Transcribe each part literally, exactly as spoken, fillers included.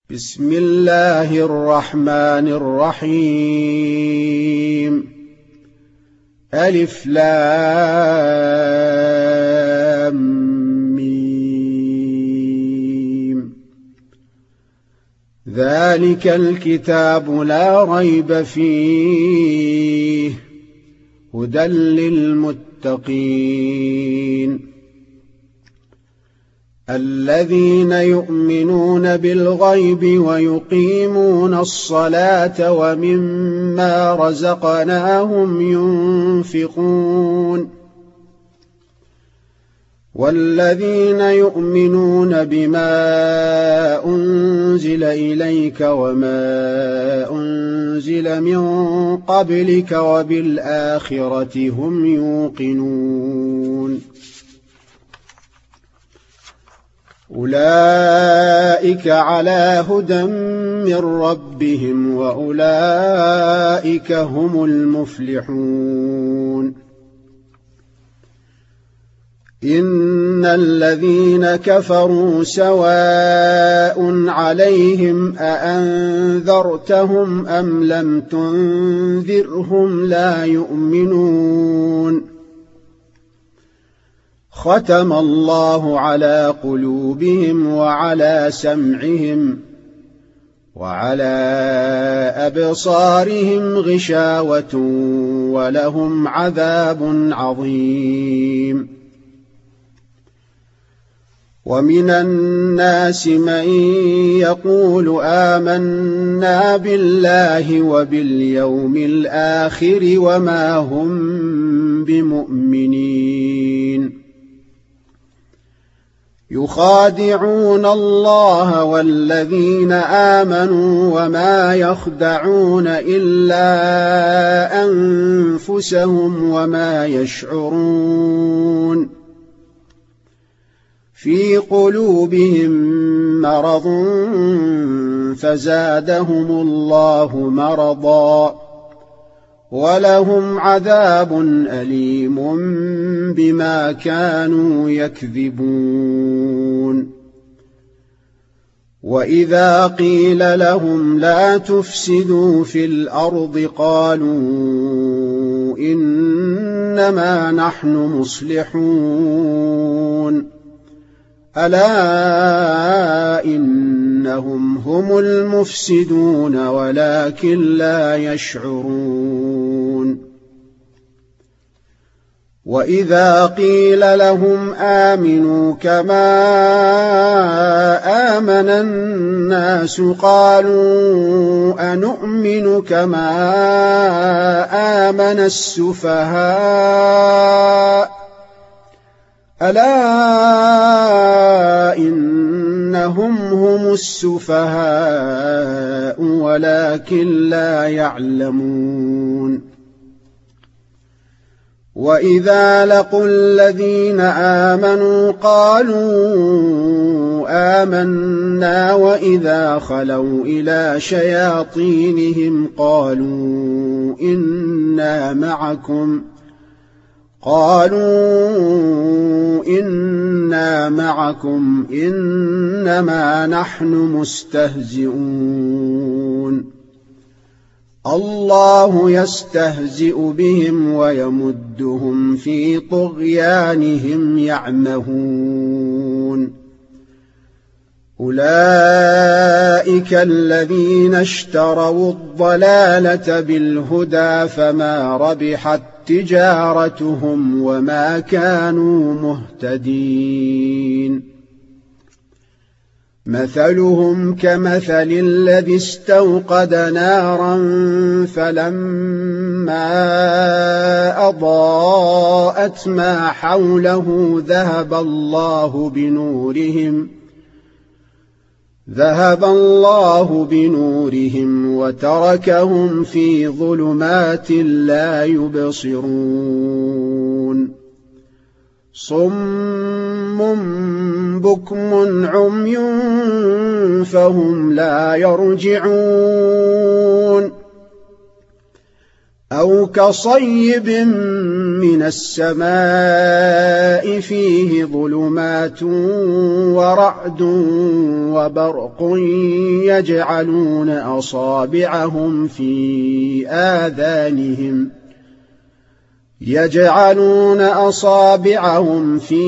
بسم الله الرحمن الرحيم. ألف لام ميم. ذلك الكتاب لا ريب فيه هدى للمتقين الذين يؤمنون بالغيب ويقيمون الصلاة ومما رزقناهم ينفقون والذين يؤمنون بما أنزل إليك وما أنزل من قبلك وبالآخرة هم يوقنون أولئك على هدى من ربهم وأولئك هم المفلحون. إن الذين كفروا سواء عليهم أأنذرتهم أم لم تنذرهم لا يؤمنون. ختم الله على قلوبهم وعلى سمعهم وعلى أبصارهم غشاوة ولهم عذاب عظيم. ومن الناس من يقول آمنا بالله وباليوم الآخر وما هم بمؤمنين يخادعون الله والذين آمنوا وما يخدعون إلا أنفسهم وما يشعرون. في قلوبهم مرض فزادهم الله مرضا ولهم عذاب أليم بما كانوا يكذبون. وإذا قيل لهم لا تفسدوا في الأرض قالوا إنما نحن مصلحون ألا إنهم هم المفسدون ولكن لا يشعرون. وإذا قيل لهم آمنوا كما آمن الناس قالوا أنؤمن كما آمن السفهاء ألا إنهم هم السفهاء ولكن لا يعلمون. وإذا لقوا الذين آمنوا قالوا آمنا وإذا خلوا إلى شياطينهم قالوا إنا معكم قالوا إنا معكم إنما نحن مستهزئون. الله يستهزئ بهم ويمدهم في طغيانهم يعمهون. أولئك الذين اشتروا الضلالة بالهدى فما ربحت تجارتهم وما كانوا مهتدين. مثلهم كمثل الذي استوقد نارا فلما أضاءت ما حوله ذهب الله بنورهم ذهب الله بنورهم وتركهم في ظلمات لا يبصرون. صم بكم عمي فهم لا يرجعون. أو كصيب من السماء فيه ظلمات ورعد وبرق يجعلون أصابعهم في آذانهم يجعلون أصابعهم في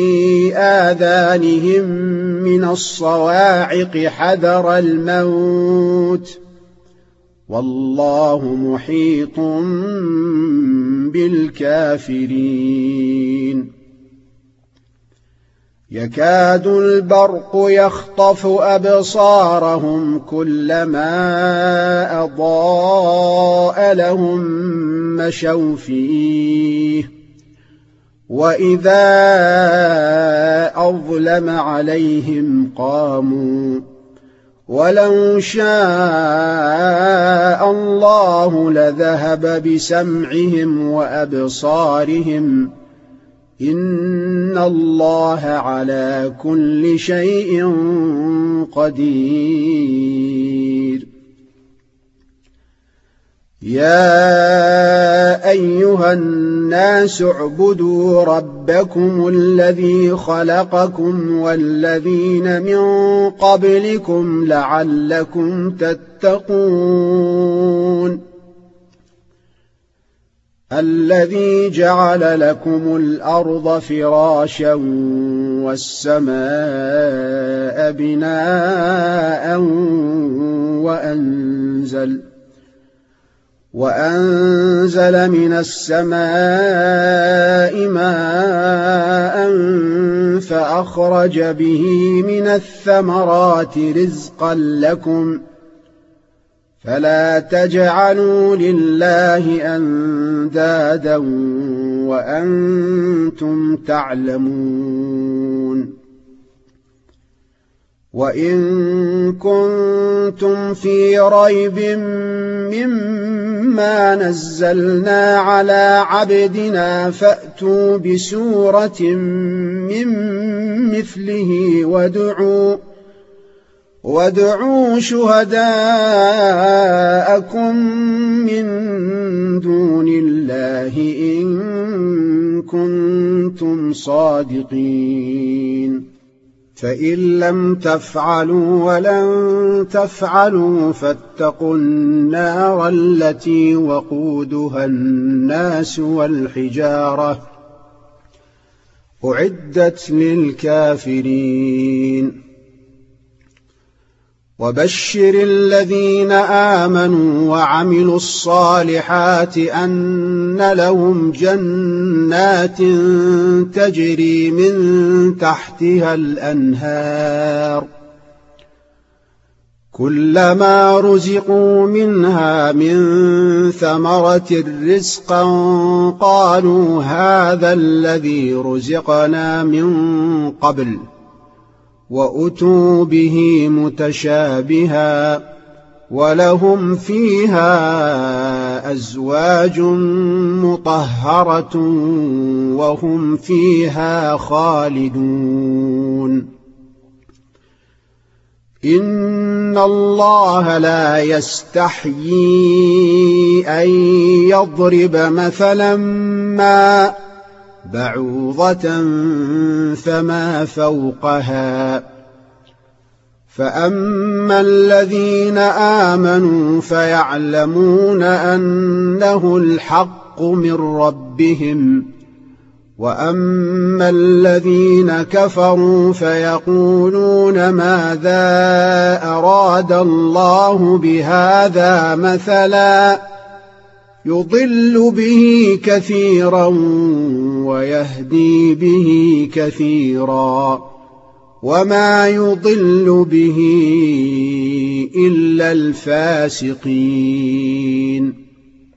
آذانهم من الصواعق حذر الموت والله محيط بالكافرين يكاد البرق يخطف أبصارهم كلما أضاء لهم مشوا فيه وإذا أظلم عليهم قاموا ولو شاء الله لذهب بسمعهم وأبصارهم إن الله على كل شيء قدير يا أيها الناس اعبدوا ربكم الذي خلقكم والذين من قبلكم لعلكم تتقون الذي جعل لكم الأرض فراشا والسماء بناء وأنزل وأنزل من السماء ماء فأخرج به من الثمرات رزقا لكم فلا تجعلوا لله أندادا وأنتم تعلمون وإن كنتم في ريب مما نزلنا على عبدنا فأتوا بسورة من مثله وادعوا وادعوا شهداءكم من دون الله إن كنتم صادقين فإن لم تفعلوا ولن تفعلوا فاتقوا النار التي وقودها الناس والحجارة أعدت للكافرين وبشر الذين آمنوا وعملوا الصالحات أن لهم جنات تجري من تحتها الأنهار كلما رزقوا منها من ثمرة رزقا قالوا هذا الذي رزقنا من قبل وأتوا به متشابها ولهم فيها أزواج مطهرة وهم فيها خالدون إن الله لا يستحيي أن يضرب مثلا ما بعوضة فما فوقها فأما الذين آمنوا فيعلمون أنه الحق من ربهم وأما الذين كفروا فيقولون ماذا أراد الله بهذا مثلا يضل به كثيرا ويهدي به كثيرا وما يضل به إلا الفاسقين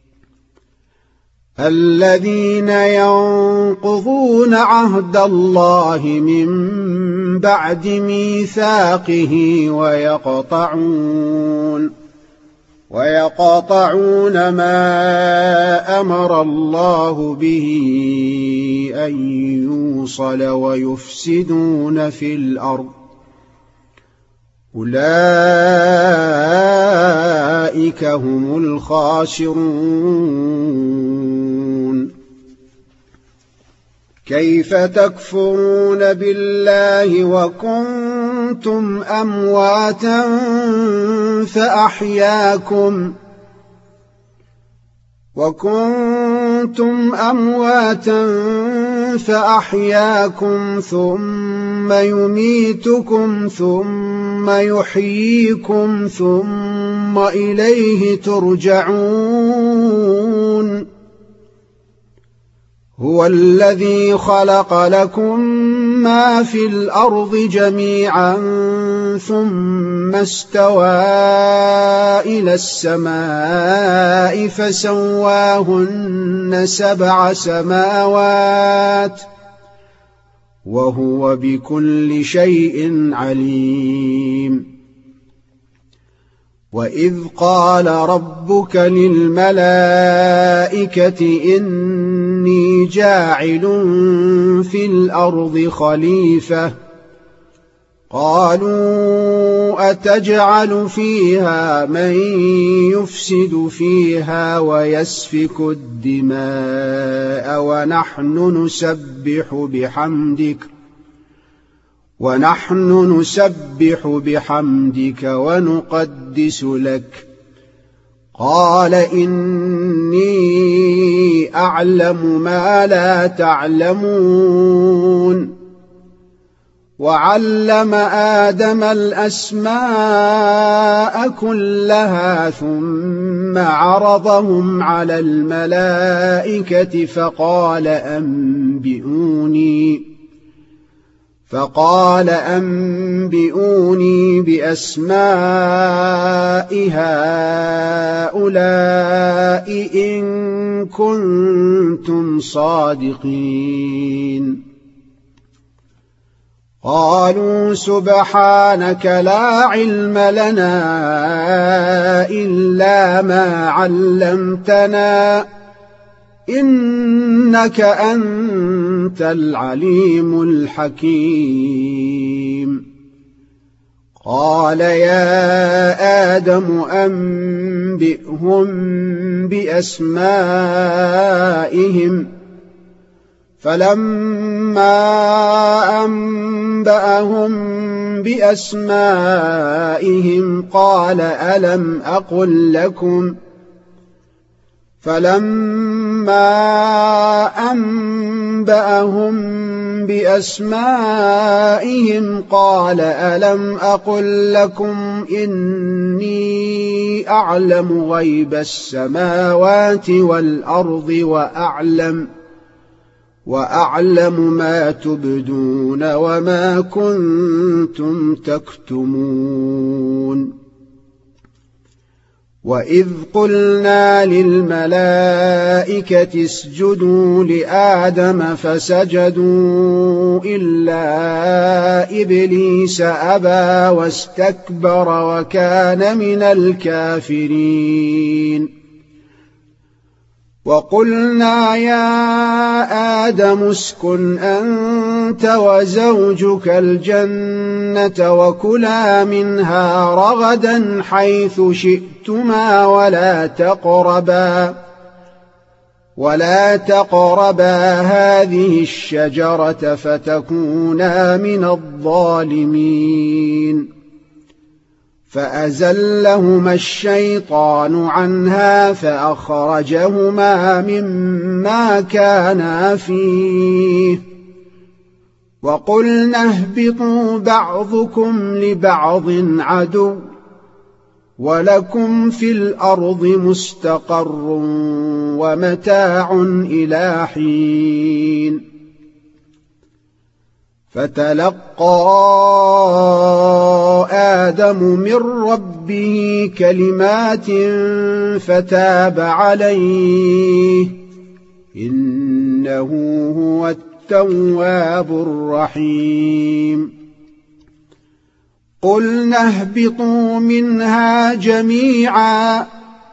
الذين ينقضون عهد الله من بعد ميثاقه ويقطعون ويقطعون ما أمر الله به أن يوصل ويفسدون في الأرض أولئك هم الخاسرون كيف تكفرون بالله وكنتم أمواتا فأحياكم وكنتم أمواتا فأحياكم ثم يميتكم ثم يحييكم ثم إليه ترجعون هو الذي خلق لكم ما في الأرض جميعا ثم استوى إلى السماء فسواهن سبع سماوات وهو بكل شيء عليم وإذ قال ربك للملائكة إني جاعل في الأرض خليفة قالوا أتجعل فيها من يفسد فيها ويسفك الدماء ونحن نسبح بحمدك ونحن نسبح بحمدك ونقدس لك قال إني أعلم ما لا تعلمون وعلم آدم الأسماء كلها ثم عرضهم على الملائكة فقال أنبئوني فقال أنبئوني بأسماء هؤلاء إن كنتم صادقين قالوا سبحانك لا علم لنا إلا ما علمتنا إنك أنت العليم الحكيم قال يا آدم أنبئهم بأسمائهم فلما أنبأهم بأسمائهم قال ألم أقل لكم فلما أنبأهم بأسمائهم قال ألم أقل لكم إني أعلم غيب السماوات والأرض وأعلم وأعلم ما تبدون وما كنتم تكتمون وإذ قلنا للملائكة اسجدوا لآدم فسجدوا إلا إبليس أبى واستكبر وكان من الكافرين وقلنا يا آدم اسكن أنت وزوجك الجنة وكلا منها رغدا حيث شئتما ولا تقربا ولا تقربا هذه الشجرة فتكونا من الظالمين فأزلهما الشيطان عنها فأخرجهما مما كانا فيه وقلنا اهبطوا بعضكم لبعض عدو ولكم في الأرض مستقر ومتاع إلى حين فتلقى آدم من ربه كلمات فتاب عليه إنه هو التواب الرحيم قلنا اهبطوا منها جميعا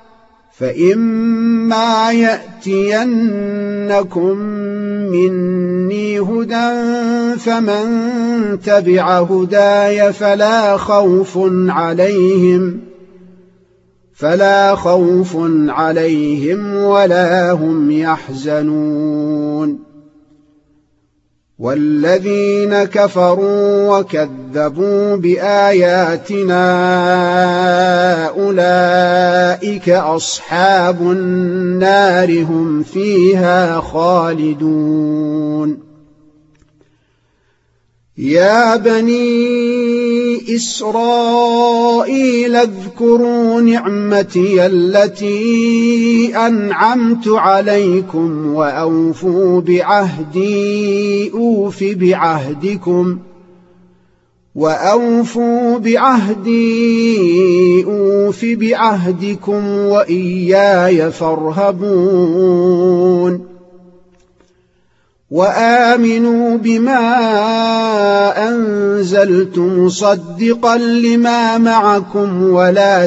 فإما يأتينكم مني هدى فمن تبع هداي فلا خوف عليهم فلا خوف عليهم ولا هم يحزنون والذين كفروا وكذبوا بآياتنا أولئك أصحاب النار هم فيها خالدون يا بني إسرائيل اذكروا نعمتي التي أنعمت عليكم وأوفوا بعهدي أوف بعهدكم وأوفوا بعهدي أوف بعهدكم وإياي فارهبون وآمنوا بما أنزلت مصدقا لما معكم ولا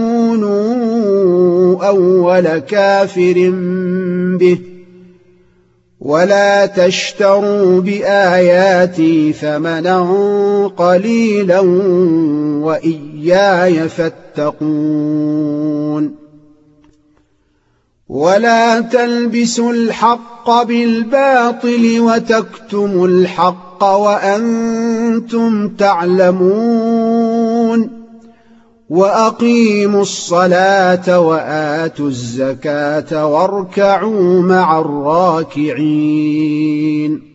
تكونوا أول كافر به ولا تشتروا بآياتي ثمنا قليلا وإياي فاتقون ولا تلبسوا الحق بالباطل وتكتموا الحق وأنتم تعلمون وأقيموا الصلاة وآتوا الزكاة واركعوا مع الراكعين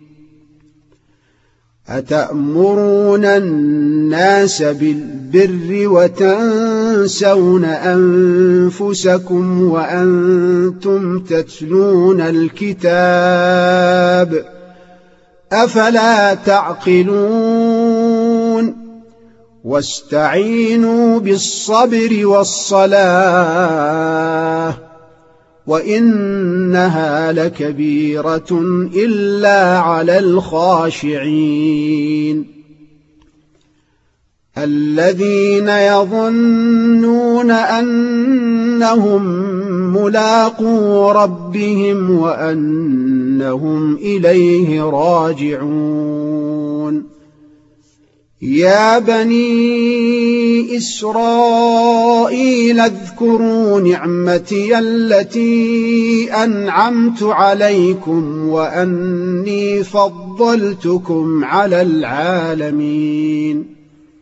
أتأمرون الناس بالبر وتنسون أنفسكم وأنتم تتلون الكتاب أفلا تعقلون واستعينوا بالصبر والصلاة وإنها لكبيرة إلا على الخاشعين الذين يظنون أنهم ملاقو ربهم وأنهم إليه راجعون يا بني إسرائيل اذكروا نعمتي التي أنعمت عليكم وأني فضلتكم على العالمين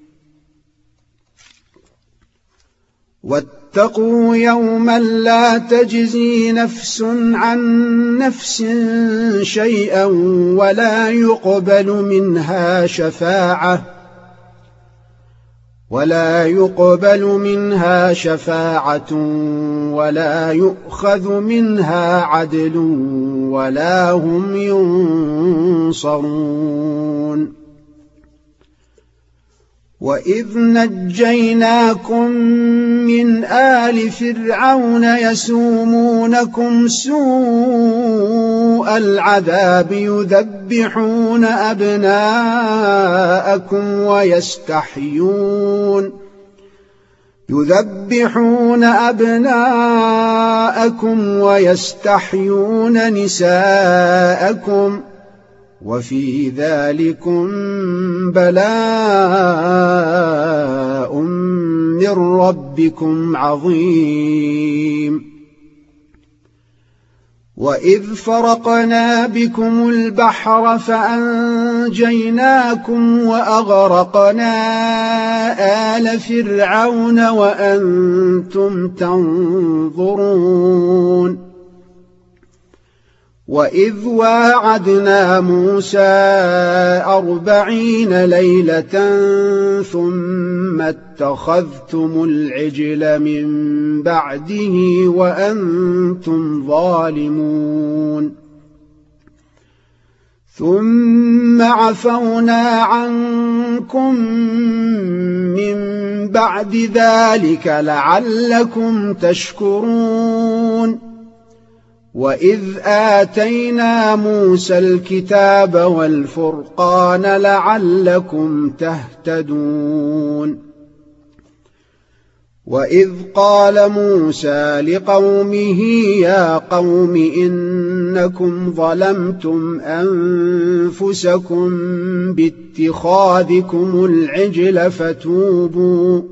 واتقوا يوما لا تجزي نفس عن نفس شيئا ولا يقبل منها شفاعة ولا يقبل منها شفاعة ولا يؤخذ منها عدل ولا هم ينصرون وإذ نجيناكم من آل فرعون يسومونكم سوء العذاب يذبحون أبناءكم ويستحيون يذبحون أبناءكم ويستحيون نساءكم وفي ذلكم بلاء من ربكم عظيم وإذ فرقنا بكم البحر فأنجيناكم وأغرقنا آل فرعون وأنتم تنظرون وإذ واعدنا موسى أربعين ليلة ثم اتخذتم العجل من بعده وأنتم ظالمون ثم عفونا عنكم من بعد ذلك لعلكم تشكرون وإذ آتينا موسى الكتاب والفرقان لعلكم تهتدون وإذ قال موسى لقومه يا قوم إنكم ظلمتم أنفسكم باتخاذكم العجل فتوبوا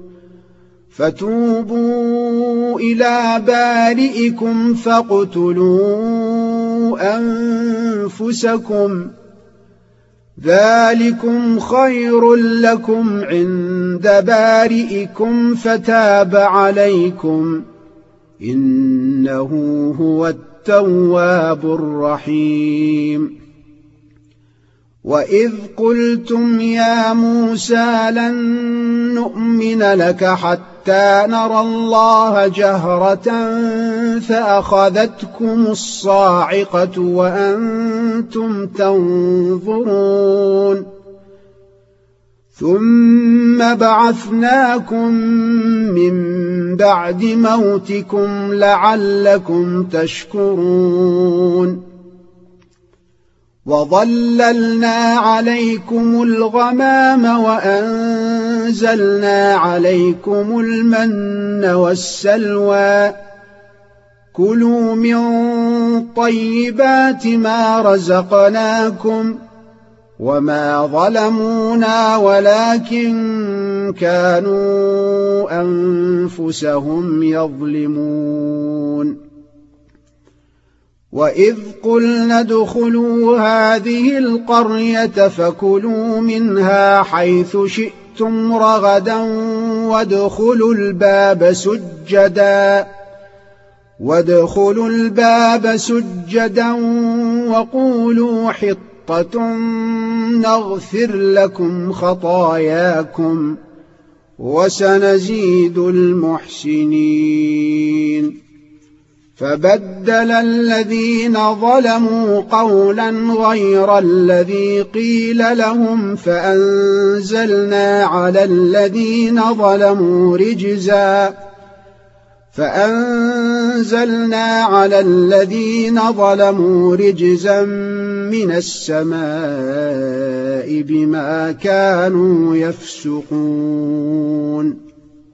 فتوبوا إلى بارئكم فاقتلوا أنفسكم ذلكم خير لكم عند بارئكم فتاب عليكم إنه هو التواب الرحيم. وإذ قلتم يا موسى لن نؤمن لك حتى نرى الله جهرة فأخذتكم الصاعقة وأنتم تنظرون ثم بعثناكم من بعد موتكم لعلكم تشكرون وظللنا عليكم الغمام وأنزلنا عليكم المن والسلوى كلوا من طيبات ما رزقناكم وما ظلمونا ولكن كانوا أنفسهم يظلمون. وإذ قلنا ادخلوا هذه القرية فكلوا منها حيث شئتم رغدا وادخلوا الباب سجدا وادخلوا الباب سجدا وقولوا حطة نغفر لكم خطاياكم وسنزيد المحسنين. فبدل الذين ظلموا قولا غير الذي قيل لهم فأنزلنا على الذين ظلموا رجزا فأنزلنا على الذين ظلموا رجزا من السماء بما كانوا يفسقون.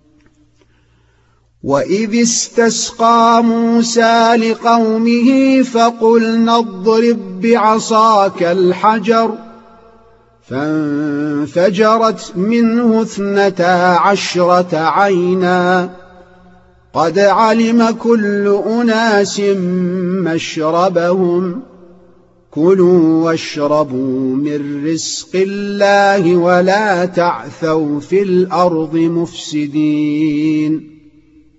وإذ استسقى موسى لقومه فقلنا اضرب بعصاك الحجر فانفجرت منه اثنتا عشرة عينا قد علم كل أناس مشربهم كلوا واشربوا من رزق الله ولا تعثوا في الأرض مفسدين.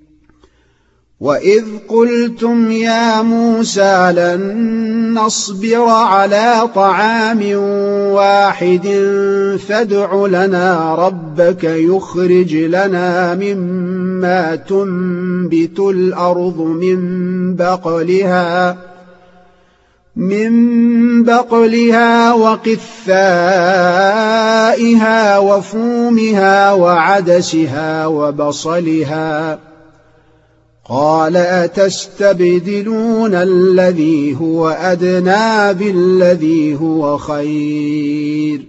وإذ قلتم يا موسى لن نصبر على طعام واحد فادع لنا ربك يخرج لنا مما تنبت الأرض من بقلها من بقلها وقثائها وفومها وعدسها وبصلها قال أتستبدلون الذي هو أدنى بالذي هو خير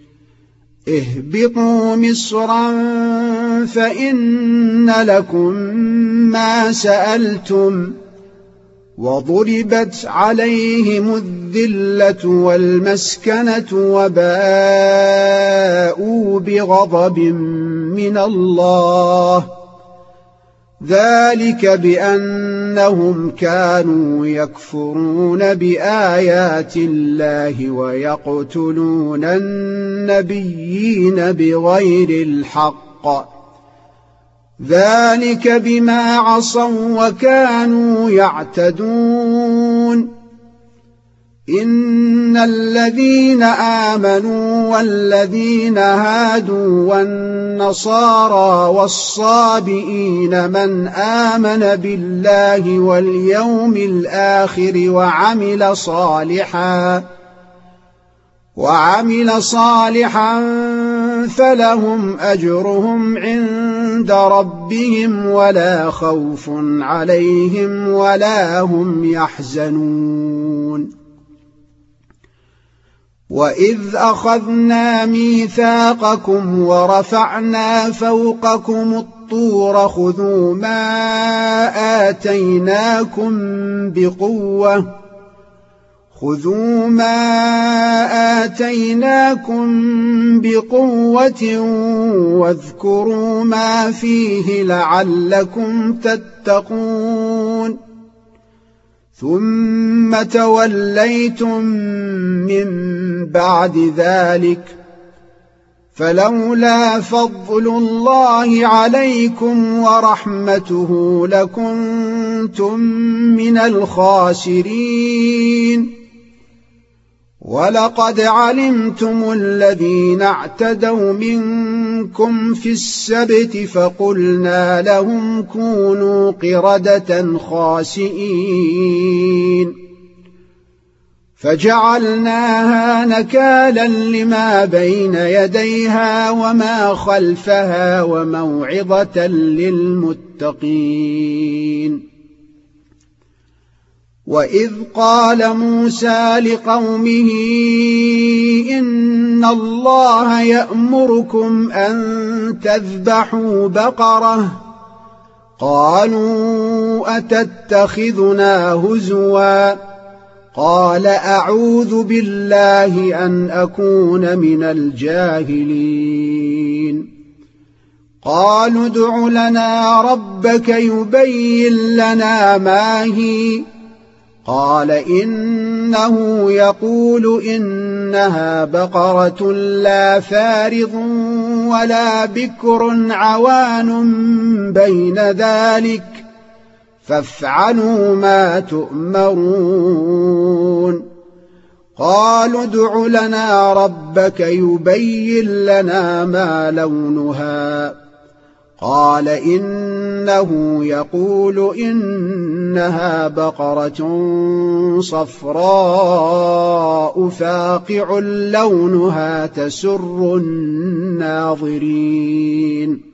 اهبطوا مصرا فإن لكم ما سألتم وضربت عليهم الذلة والمسكنة وباءوا بغضب من الله ذلك بأنهم كانوا يكفرون بآيات الله ويقتلون النبيين بغير الحق ذلك بما عصوا وكانوا يعتدون. إن الذين آمنوا والذين هادوا والنصارى والصابئين من آمن بالله واليوم الآخر وعمل صالحا وعمل صالحا فلهم أجرهم عند ربهم ولا خوف عليهم ولا هم يحزنون. وإذ أخذنا ميثاقكم ورفعنا فوقكم الطور خذوا ما آتيناكم بقوة خذوا ما آتيناكم بقوة واذكروا ما فيه لعلكم تتقون. ثم توليتم من بعد ذلك فلولا فضل الله عليكم ورحمته لكنتم من الخاسرين. ولقد علمتم الذين اعتدوا منكم في السبت فقلنا لهم كونوا قردة خاسئين فجعلناها نكالا لما بين يديها وما خلفها وموعظة للمتقين. وإذ قال موسى لقومه إن الله يأمركم أن تذبحوا بقرة قالوا أتتخذنا هزوا قال أعوذ بالله أن أكون من الجاهلين. قالوا ادع لنا ربك يبين لنا ما هي قال إنه يقول إنها بقرة لا فارض ولا بكر عوان بين ذلك فافعلوا ما تؤمرون. قالوا ادع لنا ربك يبين لنا ما لونها قال إنه يقول إنها بقرة صفراء فاقع لونها تسر الناظرين.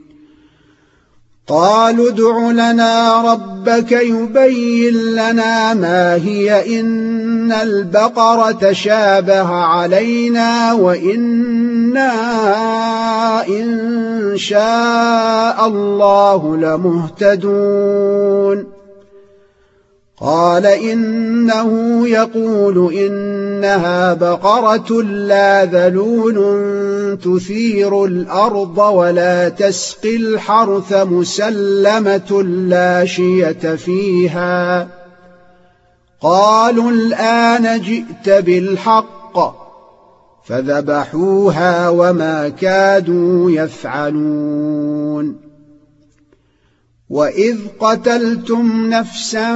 قالوا ادع لنا ربك يبين لنا ما هي إن البقرة شابه علينا وإنا إن شاء الله لمهتدون. قال إنه يقول إنها بقرة لا ذلول تثير الأرض ولا تسقي الحرث مسلمة لا شية فيها. قالوا الآن جئت بالحق فذبحوها وما كادوا يفعلون. وإذ قتلتم نفسا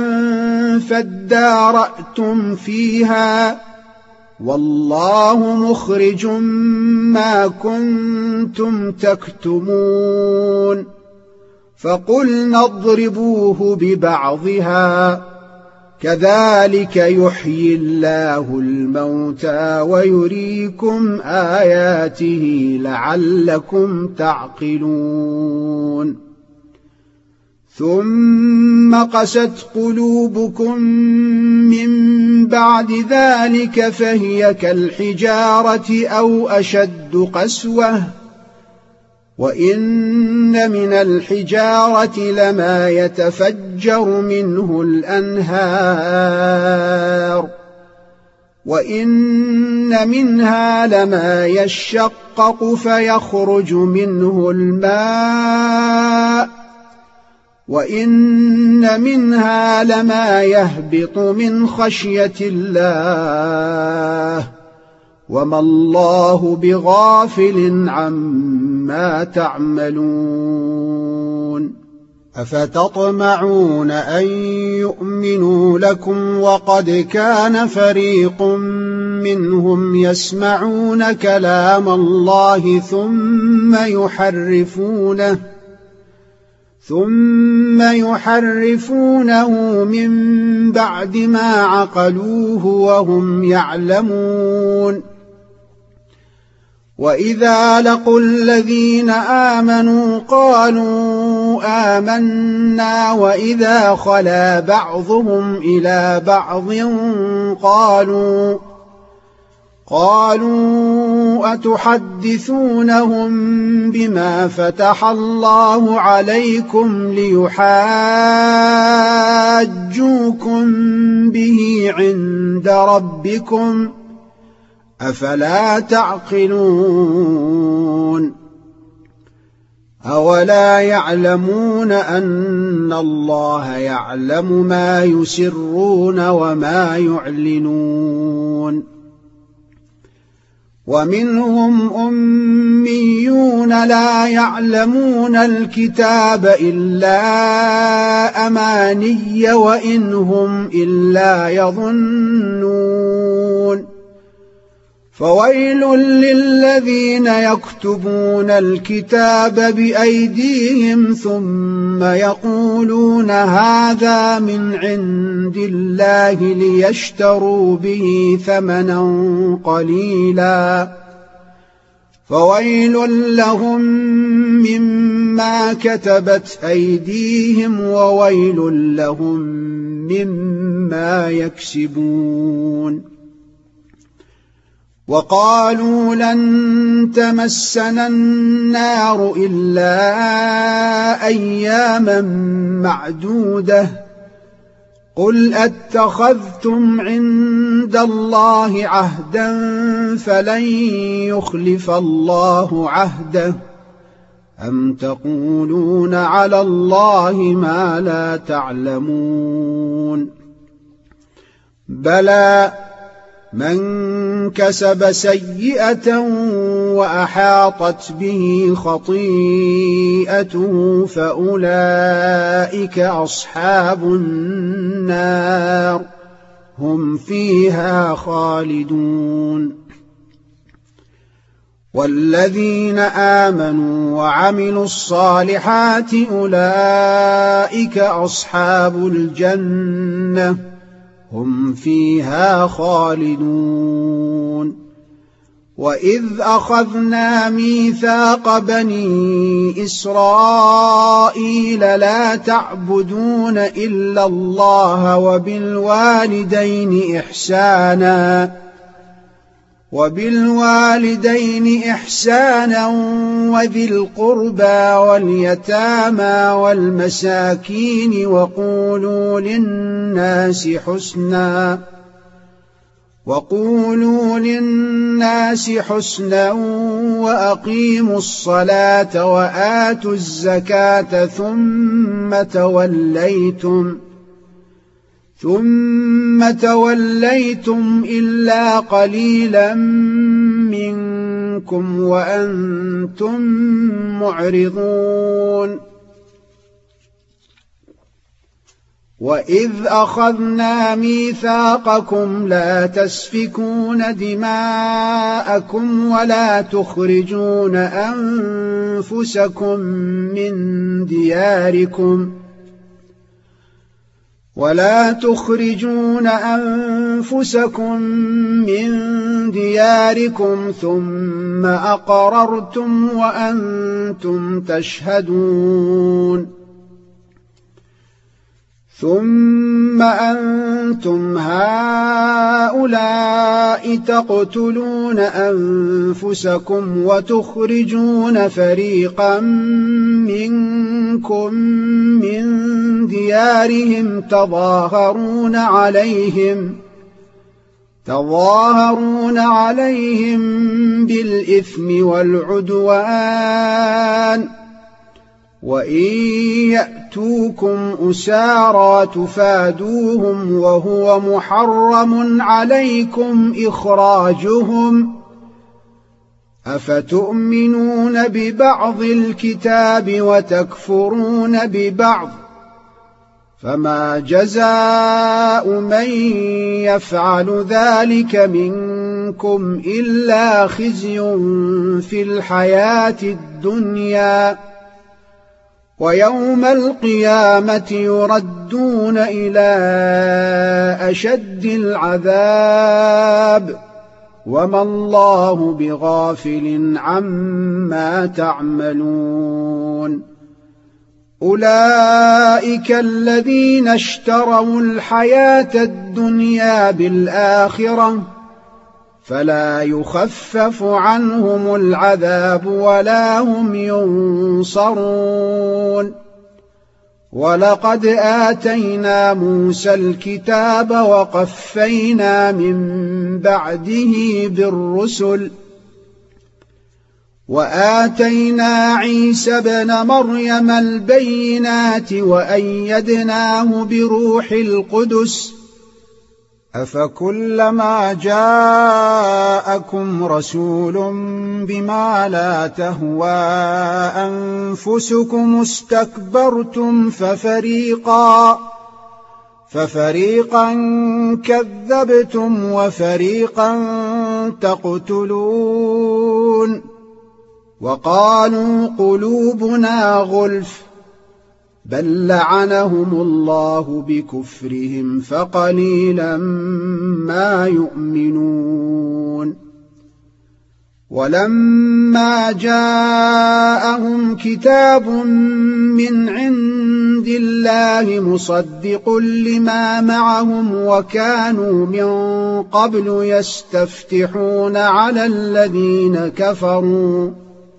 فادارأتم فيها والله مخرج ما كنتم تكتمون. فقلنا اضربوه ببعضها كذلك يحيي الله الموتى ويريكم آياته لعلكم تعقلون. ثم قست قلوبكم من بعد ذلك فهي كالحجارة أو أشد قسوة وإن من الحجارة لما يتفجر منه الأنهار وإن منها لما يشقق فيخرج منه الماء وإن منها لما يهبط من خشية الله وما الله بغافل عما تعملون. أفتطمعون أن يؤمنوا لكم وقد كان فريق منهم يسمعون كلام الله ثم يحرفونه ثم يحرفونه من بعد ما عقلوه وهم يعلمون. وإذا لقوا الذين آمنوا قالوا آمنا وإذا خلا بعضهم إلى بعض قالوا قالوا أتحدثونهم بما فتح الله عليكم ليحاجوكم به عند ربكم أفلا تعقلون. أولا يعلمون أن الله يعلم ما يسرون وما يعلنون ومنهم أميون لا يعلمون الكتاب إلا أماني وإن هم إلا يظنون فويل للذين يكتبون الكتاب بأيديهم ثم يقولون هذا من عند الله ليشتروا به ثمنا قليلا فويل لهم مما كتبت أيديهم وويل لهم مما يكسبون وقالوا لن تمسنا النار إلا أياما معدودة قل أتخذتم عند الله عهدا فلن يخلف الله عهده أم تقولون على الله ما لا تعلمون بلى من كسب سيئة وأحاطت به خطيئته فأولئك أصحاب النار هم فيها خالدون والذين آمنوا وعملوا الصالحات أولئك أصحاب الجنة هم فيها خالدون وإذ أخذنا ميثاق بني إسرائيل لا تعبدون إلا الله وبالوالدين إحسانا وبالوالدين إحسانا وذي القربى واليتامى والمساكين وقولوا للناس حسنا وقولوا للناس حسنا وأقيموا الصلاة وآتوا الزكاة ثم توليتم ثم توليتم إلا قليلا منكم وأنتم معرضون وإذ أخذنا ميثاقكم لا تسفكون دماءكم ولا تخرجون أنفسكم من دياركم ولا تخرجون أنفسكم من دياركم ثم أقررتم وأنتم تشهدون ثم أنتم هؤلاء تقتلون أنفسكم وتخرجون فريقا منكم من ديارهم تظاهرون عليهم تظاهرون عليهم بالإثم والعدوان وإن يأتوكم أسارى تفادوهم وهو محرم عليكم إخراجهم أفتؤمنون ببعض الكتاب وتكفرون ببعض فما جزاء من يفعل ذلك منكم إلا خزي في الحياة الدنيا ويوم القيامة يردون إلى أشد العذاب وما الله بغافل عما تعملون أولئك الذين اشتروا الحياة الدنيا بالآخرة فلا يخفف عنهم العذاب ولا هم ينصرون ولقد آتينا موسى الكتاب وقفينا من بعده بالرسل وآتينا عيسى ابن مريم البينات وأيدناه بروح القدس أفكلما جاءكم رسول بما لا تهوى أنفسكم استكبرتم ففريقا ففريقا كذبتم وفريقا تقتلون وقالوا قلوبنا غلف بل لعنهم الله بكفرهم فقليلا ما يؤمنون ولما جاءهم كتاب من عند الله مصدق لما معهم وكانوا من قبل يستفتحون على الذين كفروا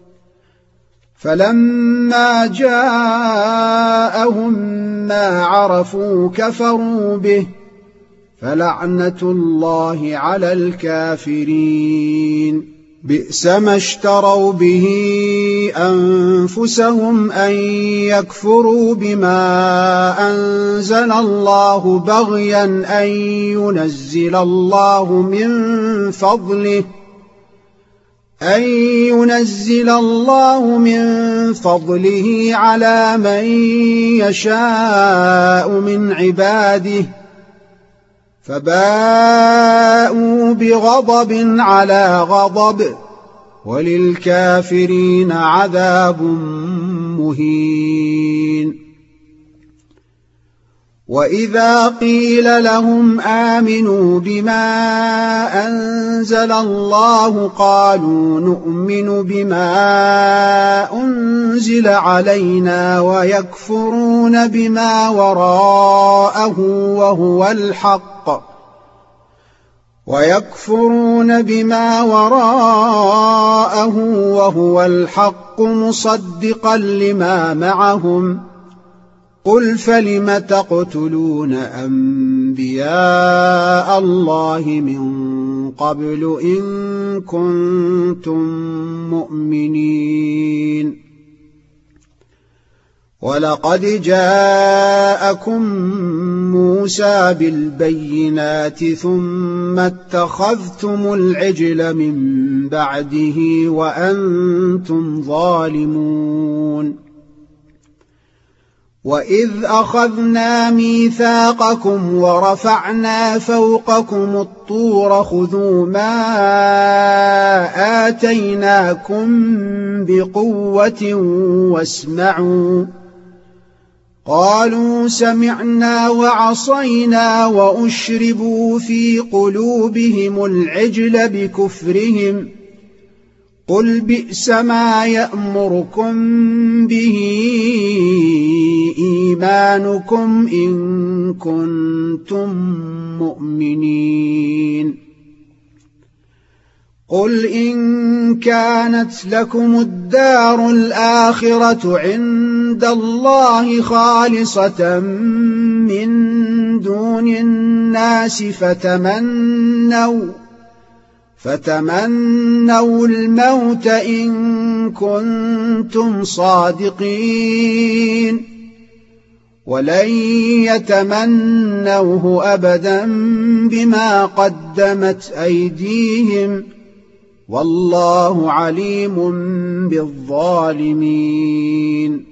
فلما جاءهم ما عرفوا كفروا به فلعنة الله على الكافرين بئس ما اشتروا به أنفسهم أن يكفروا بما أنزل الله بغيا أن ينزل الله من فضله أن ينزل الله من فضله على من يشاء من عباده فباءوا بغضب على غضب وللكافرين عذاب مهين وإذا قيل لهم آمنوا بما أنزل الله قالوا نؤمن بما أنزل علينا ويكفرون بما وراءه وهو الحق ويكفرون بما وراءه وهو الحق مصدقا لما معهم قل فلم تقتلون أنبياء الله من قبل إن كنتم مؤمنين ولقد جاءكم موسى بالبينات ثم اتخذتم العجل من بعده وأنتم ظالمون وإذ أخذنا ميثاقكم ورفعنا فوقكم الطور خذوا ما آتيناكم بقوة واسمعوا قالوا سمعنا وعصينا وأشربوا في قلوبهم العجل بكفرهم قل بئس ما يأمركم به إيمانكم إن كنتم مؤمنين قل إن كانت لكم الدار الآخرة عند الله خالصة من دون الناس فتمنوا فتمنوا الموت إن كنتم صادقين ولن يتمنوه أبدا بما قدمت أيديهم والله عليم بالظالمين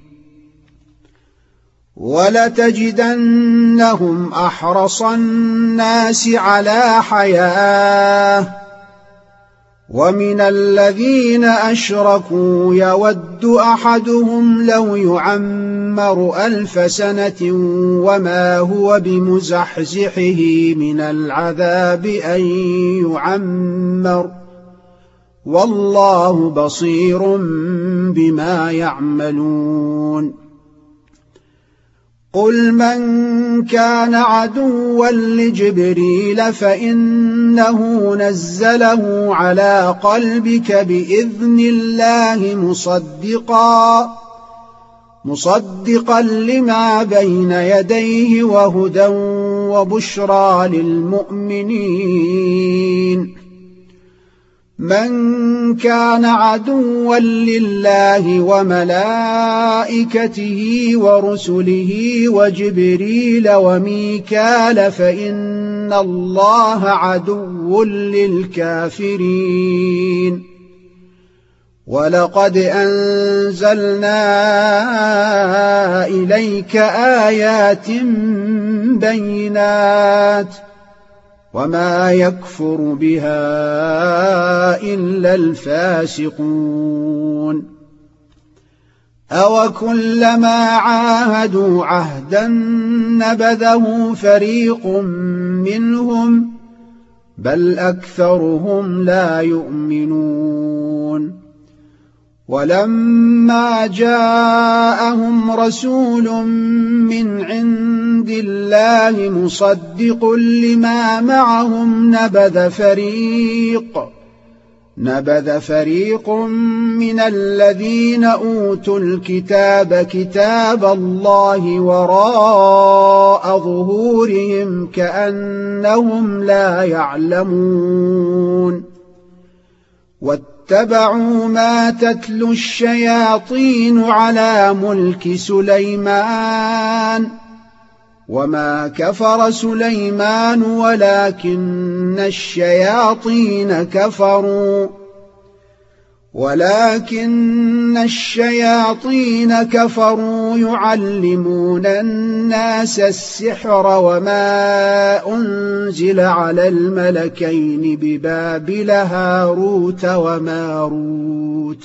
ولتجدنهم أحرص الناس على حياة ومن الذين أشركوا يود أحدهم لو يعمر ألف سنة وما هو بمزحزحه من العذاب أن يعمر والله بصير بما يعملون قل من كان عدوا لجبريل فإنه نزله على قلبك بإذن الله مصدقا مصدقا لما بين يديه وهدى وبشرى للمؤمنين من كان عدوا لله وملائكته ورسله وجبريل وميكال فإن الله عدو للكافرين ولقد أنزلنا إليك آيات بينات وما يكفر بها إلا الفاسقون أوكلما عاهدوا عهدا نبذه فريق منهم بل أكثرهم لا يؤمنون ولما جاءهم رسول من عند الله مصدق لما معهم نبذ فريق نبذ فريق من الذين أوتوا الكتاب كتاب الله وراء ظهورهم كأنهم لا يعلمون واتبعوا ما تتلو الشياطين على ملك سليمان وما كفر سليمان ولكن الشياطين كفروا ولكن الشياطين كفروا يعلمون الناس السحر وما أنزل على الملكين ببابل هاروت وماروت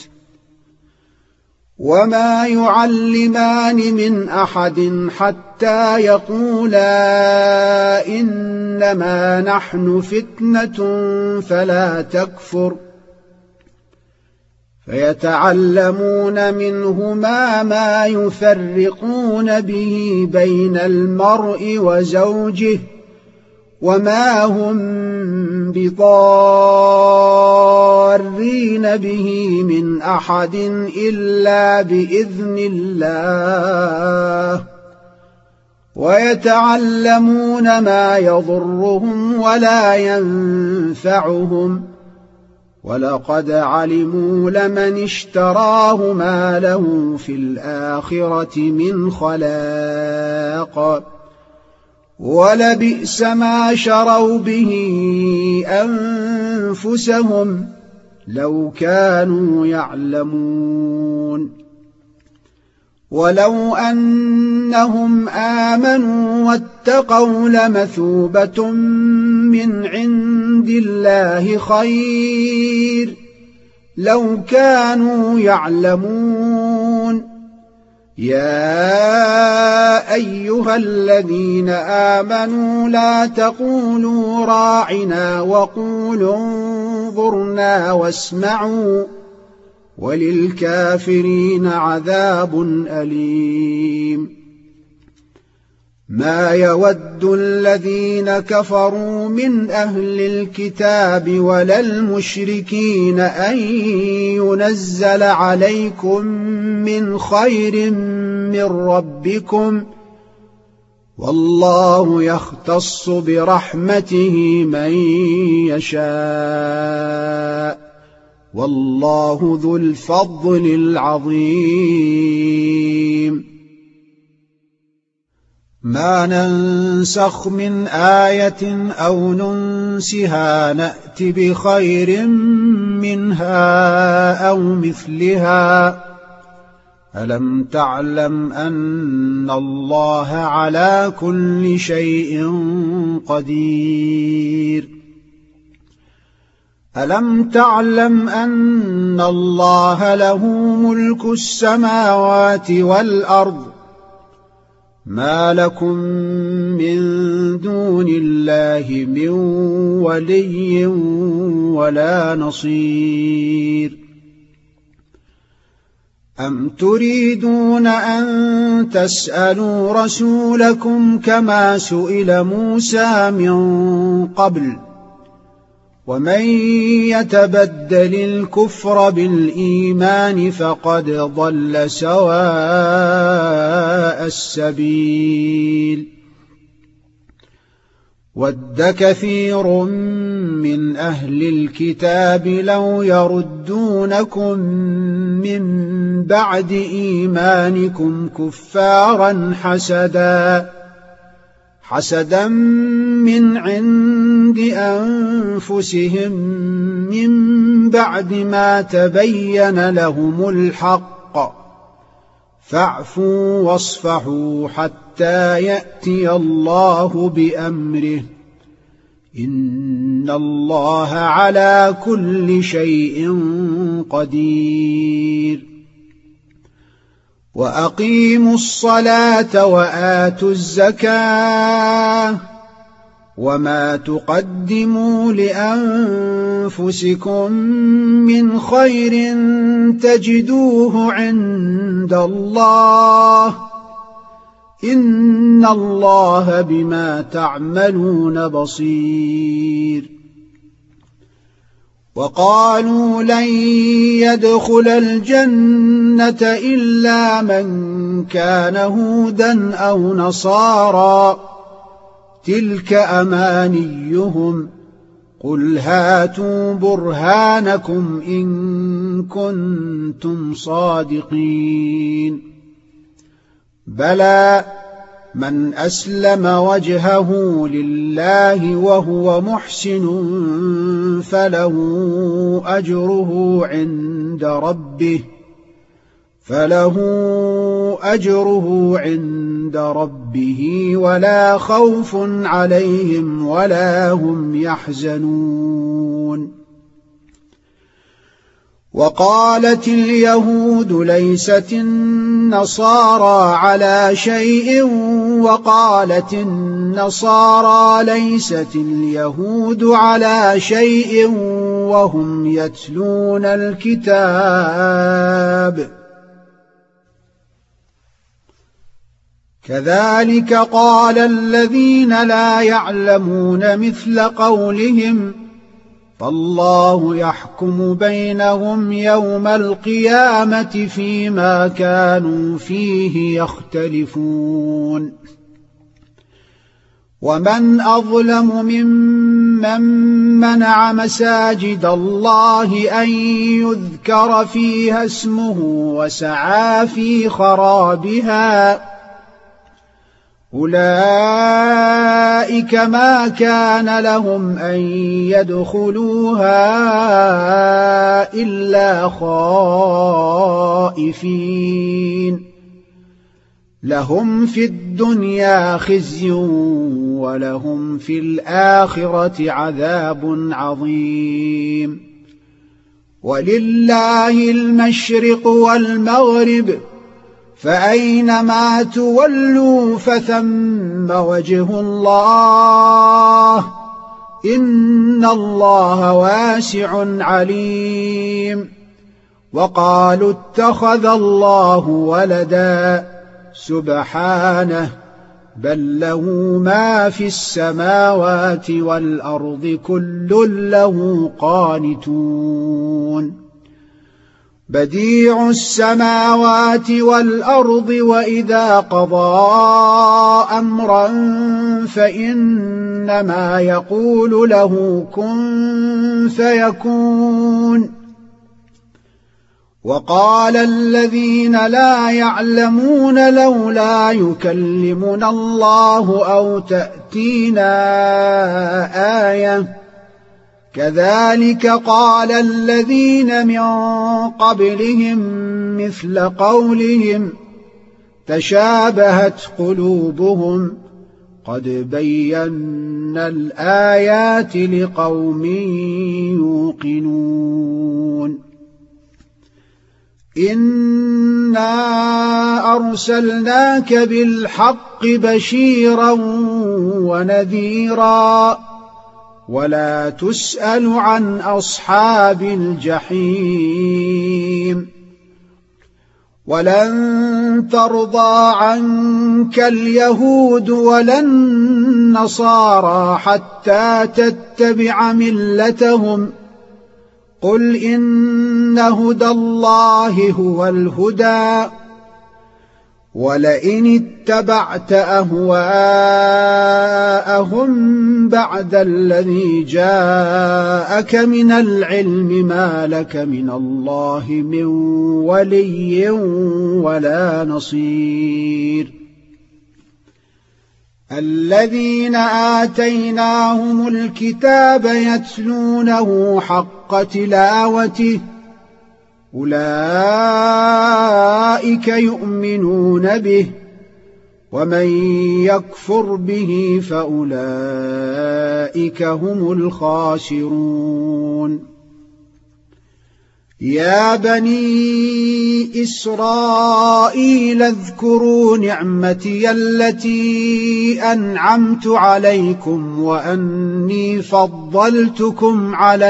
وما يعلمان من أحد حتى يقولا إنما نحن فتنة فلا تكفر فيتعلمون منهما ما يفرقون به بين المرء وزوجه وما هم بضارين به من أحد إلا بإذن الله ويتعلمون ما يضرهم ولا ينفعهم ولقد علموا لمن اشتراه ما له في الآخرة من خلاق ولبئس ما شروا به أنفسهم لو كانوا يعلمون ولو أنهم آمنوا واتقوا لمثوبة من عند الله خير لو كانوا يعلمون يا أيها الذين آمنوا لا تقولوا راعنا وقولوا انظرنا واسمعوا وللكافرين عذاب أليم ما يود الذين كفروا من أهل الكتاب ولا المشركين أن ينزل عليكم من خير من ربكم والله يختص برحمته من يشاء والله ذو الفضل العظيم ما ننسخ من آية أو ننسها نأت بخير منها أو مثلها ألم تعلم أن الله على كل شيء قدير ألم تعلم أن الله له ملك السماوات والأرض ما لكم من دون الله من ولي ولا نصير أم تريدون أن تسألوا رسولكم كما سئل موسى من قبل ومن يتبدل الكفر بالإيمان فقد ضل سواء السبيل وَدَّ كَثِيرٌ مِّنْ أَهْلِ الْكِتَابِ لَوْ يَرُدُّونَكُم مِّن بَعْدِ إِيمَانِكُمْ كُفَّارًا حَسَدًا حَسَدًا مِّنْ عِندِ أَنفُسِهِم مِّن بَعْدِ مَا تَبَيَّنَ لَهُمُ الْحَقُّ فَاعْفُوا وَاصْفَحُوا حَتَّىٰ يَأْتِيَ اللَّهُ بِأَمْرِهِ ۗ إِنَّ اللَّهَ عَلَىٰ كُلِّ شَيْءٍ قَدِيرٌ وَأَقِيمُوا الصَّلَاةَ وَآتُوا الزَّكَاةَ وَمَا تُقَدِّمُوا لِأَنفُسِكُم مِّنْ خَيْرٍ تَجِدُوهُ عِندَ اللَّهِ إِنَّ اللَّهَ بِمَا تَعْمَلُونَ بَصِيرٌ وَقَالُوا لَن يَدْخُلَ الْجَنَّةَ إِلَّا مَن كَانَ هُودًا أَوْ نَصَارَىٰ ۗ تِلْكَ أَمَانِيُّهُمْ ۗ قُلْ هَاتُوا بُرْهَانَكُمْ إِن كُنتُمْ صَادِقِينَ بَلَىٰ مَنْ أَسْلَمَ وَجْهَهُ لِلَّهِ وَهُوَ مُحْسِنٌ فَلَهُ أَجْرُهُ عِندَ رَبِّهِ فَلَهُ أَجْرُهُ عِندَ رَبِّهِ وَلَا خَوْفٌ عَلَيْهِمْ وَلَا هُمْ يَحْزَنُونَ وَقَالَتِ الْيَهُودُ لَيْسَتِ النَّصَارَىٰ عَلَىٰ شَيْءٍ وَقَالَتِ النَّصَارَىٰ لَيْسَتِ الْيَهُودُ عَلَىٰ شَيْءٍ وَهُمْ يَتْلُونَ الْكِتَابَ كَذَٰلِكَ قَالَ الَّذِينَ لَا يَعْلَمُونَ مِثْلَ قَوْلِهِمْ فَاللَّهُ يَحْكُمُ بَيْنَهُمْ يَوْمَ الْقِيَامَةِ فِيمَا كَانُوا فِيهِ يَخْتَلِفُونَ وَمَنْ أَظْلَمُ مِمَّن مَّنَعَ مَسَاجِدَ اللَّهِ أَن يُذْكَرَ فِيهَا اسْمُهُ وَسَعَىٰ فِي خَرَابِهَا ۚ أُولَٰئِكَ مَا كَانَ لَهُمْ أَن يَدْخُلُوهَا إِلَّا خَائِفِينَ لَهُمْ فِي الدُّنْيَا خِزْيٌ وَلَهُمْ فِي الْآخِرَةِ عَذَابٌ عَظِيمٌ وَلِلَّهِ الْمَشْرِقُ وَالْمَغْرِبُ فَأَيْنَمَا تُوَلُّوا فَثَمَّ وَجْهُ اللَّهِ ۚ إِنَّ اللَّهَ وَاسِعٌ عَلِيمٌ وَقَالُوا اتَّخَذَ اللَّهُ وَلَدًا سُبْحَانَهُ بَل لَّهُ مَا فِي السَّمَاوَاتِ وَالْأَرْضِ كُلٌّ لَّهُ قَانِتُونَ بَدِيعُ السَّمَاوَاتِ وَالْأَرْضِ وَإِذَا قَضَىٰ أَمْرًا فَإِنَّمَا يَقُولُ لَهُ كُن فَيَكُونُ وَقَالَ الَّذِينَ لَا يَعْلَمُونَ لَوْلَا يُكَلِّمُنَا اللَّهُ أَوْ تَأْتِينَا آيَةٌ كَذَٰلِكَ قَالَ الَّذِينَ مِن قَبْلِهِم مِّثْلَ قَوْلِهِمْ تَشَابَهَتْ قُلُوبُهُمْ قَدْ بَيَّنَّا الْآيَاتِ لِقَوْمٍ يُوقِنُونَ إِنَّا أَرْسَلْنَاكَ بِالْحَقِّ بَشِيرًا وَنَذِيرًا وَلَا تُسْأَلُ عَنْ أَصْحَابِ الْجَحِيمِ وَلَن تَرْضَىٰ عَنكَ الْيَهُودُ وَلَا النَّصَارَىٰ حَتَّىٰ تَتَّبِعَ مِلَّتَهُمْ قُلْ إِنَّ هُدَى اللَّهِ هُوَ الْهُدَىٰ ولئن اتبعت أهواءهم بعد الذي جاءك من العلم ما لك من الله من ولي ولا نصير الذين آتيناهم الكتاب يتلونه حق تلاوته أولئك يؤمنون به ومن يكفر به فأولئك هم الخاسرون يا بني إسرائيل اذكروا نعمتي التي أنعمت عليكم وأني فضلتكم على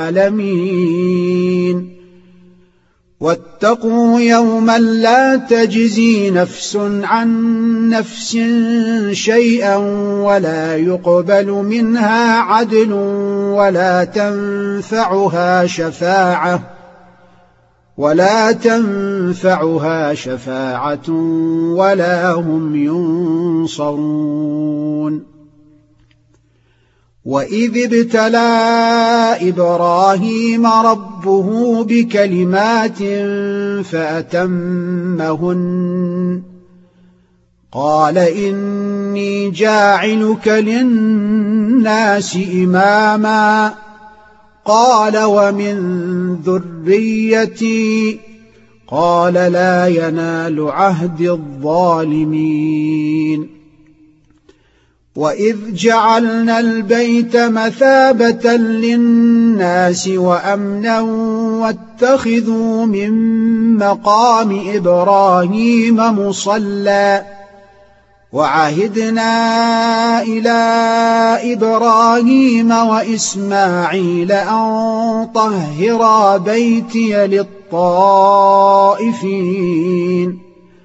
العالمين واتقوا يوما لا تجزي نفس عن نفس شيئا ولا يقبل منها عدل ولا تنفعها شفاعة ولا تنفعها شفاعة ولا هم ينصرون وإذ ابتلى إبراهيم ربه بكلمات فأتمهن قال إني جاعلك للناس إماما قال ومن ذريتي قال لا ينال عهد الظالمين وإذ جعلنا البيت مثابة للناس وأمنا واتخذوا من مقام إبراهيم مصلى وعهدنا إلى إبراهيم وإسماعيل أن طهرا بيتي للطائفين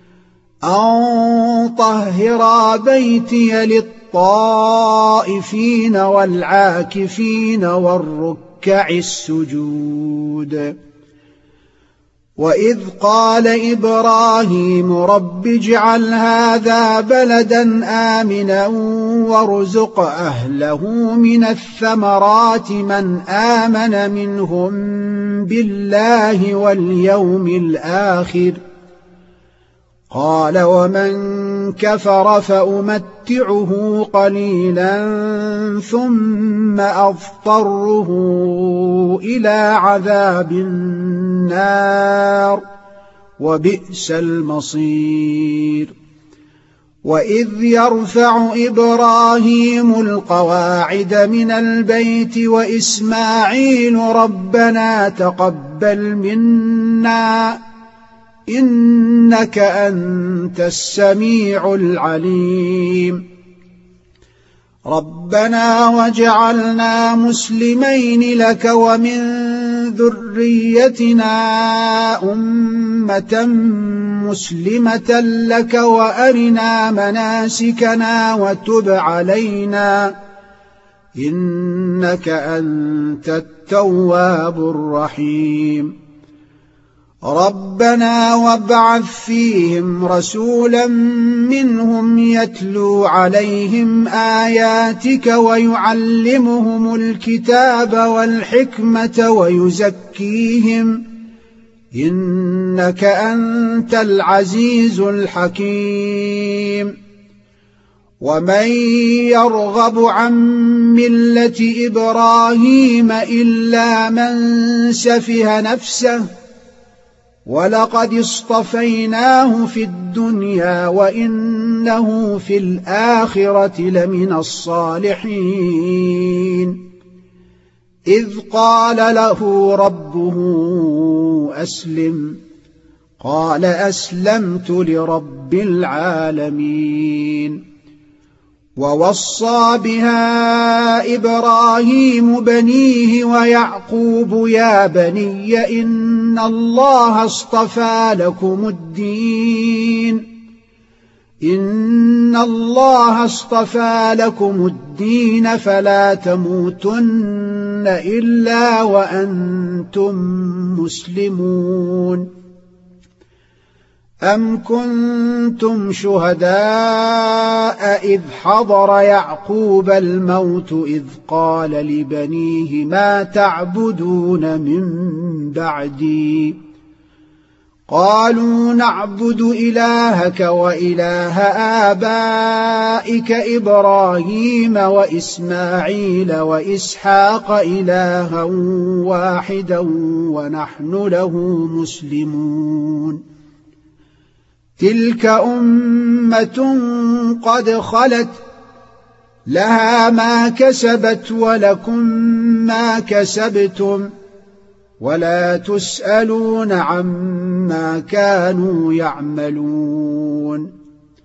أن طهرا بيتي للطائفين والعاكفين والركع السجود وإذ قال إبراهيم رب اجعل هذا بلدا آمنا وارزق أهله من الثمرات من آمن منهم بالله واليوم الآخر قال ومن كفر فأمتعه قليلا ثم أضطره إلى عذاب النار وبئس المصير وإذ يرفع إبراهيم القواعد من البيت وإسماعيل ربنا تقبل منا إنك أنت السميع العليم ربنا واجعلنا مسلمين لك ومن ذريتنا أمة مسلمة لك وأرنا مناسكنا وتب علينا إنك أنت التواب الرحيم ربنا وابعث فيهم رسولا منهم يتلو عليهم آياتك ويعلمهم الكتاب والحكمة ويزكيهم إنك أنت العزيز الحكيم ومن يرغب عن ملة إبراهيم إلا من سفه نفسه ولقد اصطفيناه في الدنيا وإنه في الآخرة لمن الصالحين إذ قال له ربه أسلم قال أسلمت لرب العالمين ووصى بها إبراهيم بنيه ويعقوب يا بني إن الله اصطفى لكم الدين إن الله اصطفى لكم الدين فلا تموتن إلا وأنتم مسلمون أم كنتم شهداء إذ حضر يعقوب الموت إذ قال لبنيه ما تعبدون من بعدي قالوا نعبد إلهك وإله آبائك إبراهيم وإسماعيل وإسحاق إلها واحدا ونحن له مسلمون تلك أمة قد خلت لها ما كسبت ولكم ما كسبتم ولا تسألون عما كانوا يعملون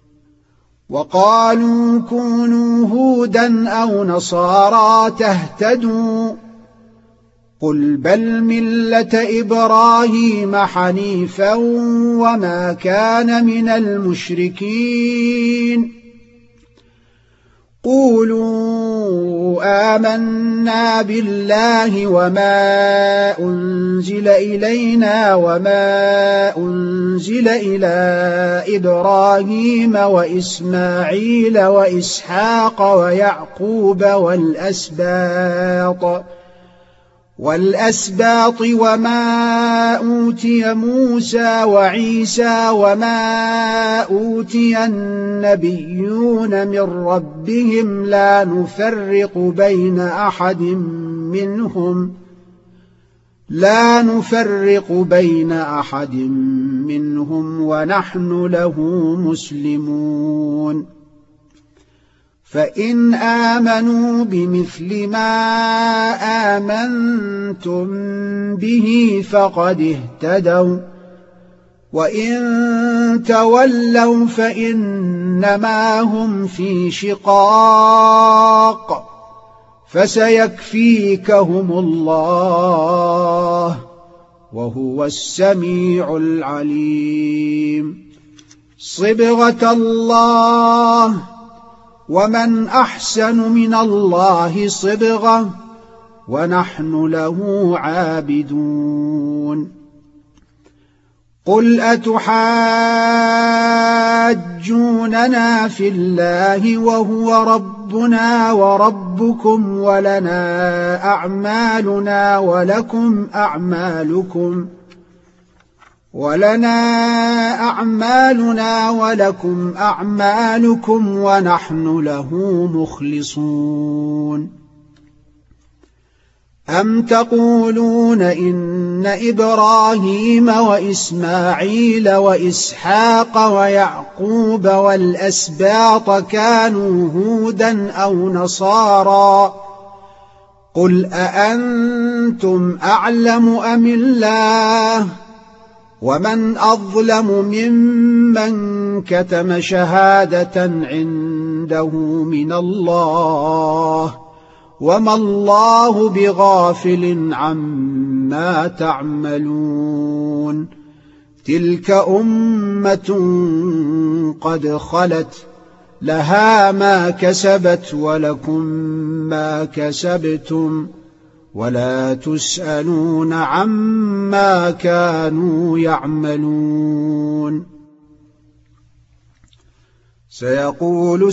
وقالوا كونوا هودا أو نصارى تهتدوا قل بل ملة إبراهيم حنيفا وما كان من المشركين قولوا آمنا بالله وما أنزل إلينا وما أنزل إلى إبراهيم وإسماعيل وإسحاق ويعقوب والأسباط والأسباط وما أوتي موسى وعيسى وما أوتي النبيون من ربهم لا نفرق بين أحد منهم لا نفرق بين أحد منهم ونحن له مسلمون فإن آمنوا بمثل ما آمنتم به فقد اهتدوا وإن تولوا فإنما هم في شقاق فسيكفيكهم الله وهو السميع العليم صبغة الله ومن أحسن من الله صبغة ونحن له عابدون قل أتحاجوننا في الله وهو ربنا وربكم ولنا أعمالنا ولكم أعمالكم ولنا أعمالنا ولكم أعمالكم ونحن له مخلصون أم تقولون إن إبراهيم وإسماعيل وإسحاق ويعقوب والأسباط كانوا هودا أو نصارى قل أأنتم أعلم أم الله ومن أظلم ممن كتم شهادة عنده من الله وما الله بغافل عما تعملون تلك أمة قد خلت لها ما كسبت ولكم ما كسبتم ولا تسألون عما كانوا يعملون سيقول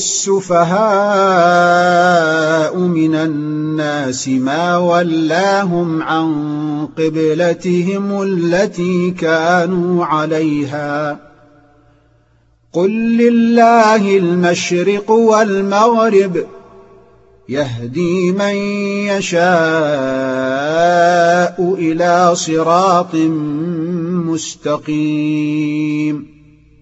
السفهاء من الناس ما ولاهم عن قبلتهم التي كانوا عليها قل لله المشرق والمغرب يهدي من يشاء إلى صراط مستقيم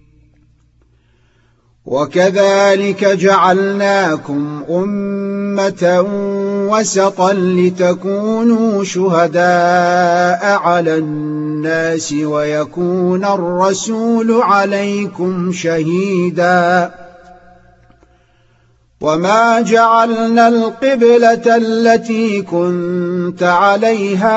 وكذلك جعلناكم أمة وسطا لتكونوا شهداء على الناس ويكون الرسول عليكم شهيدا وما جعلنا القبلة التي كنت عليها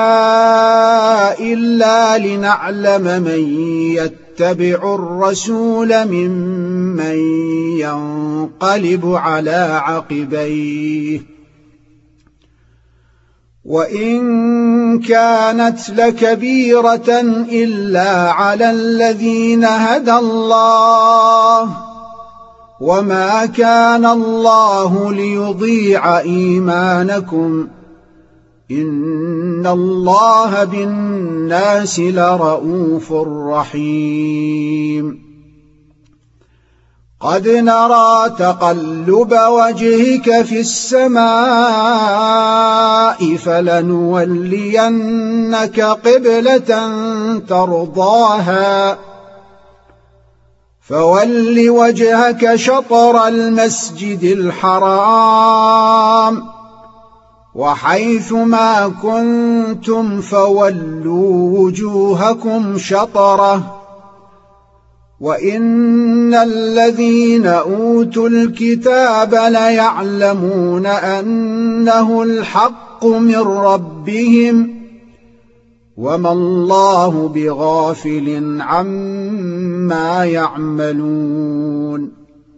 إلا لنعلم من يتبع الرسول ممن ينقلب على عقبيه وإن كانت لكبيرة إلا على الذين هدى الله وما كان الله ليضيع إيمانكم إن الله بالناس لرءوف رحيم قد نرى تقلب وجهك في السماء فلنولينك قبلة ترضاها فول وجهك شطر المسجد الحرام وحيث ما كنتم فولوا وجوهكم شطره وإن الذين أوتوا الكتاب ليعلمون أنه الحق من ربهم وما الله بغافل عما يعملون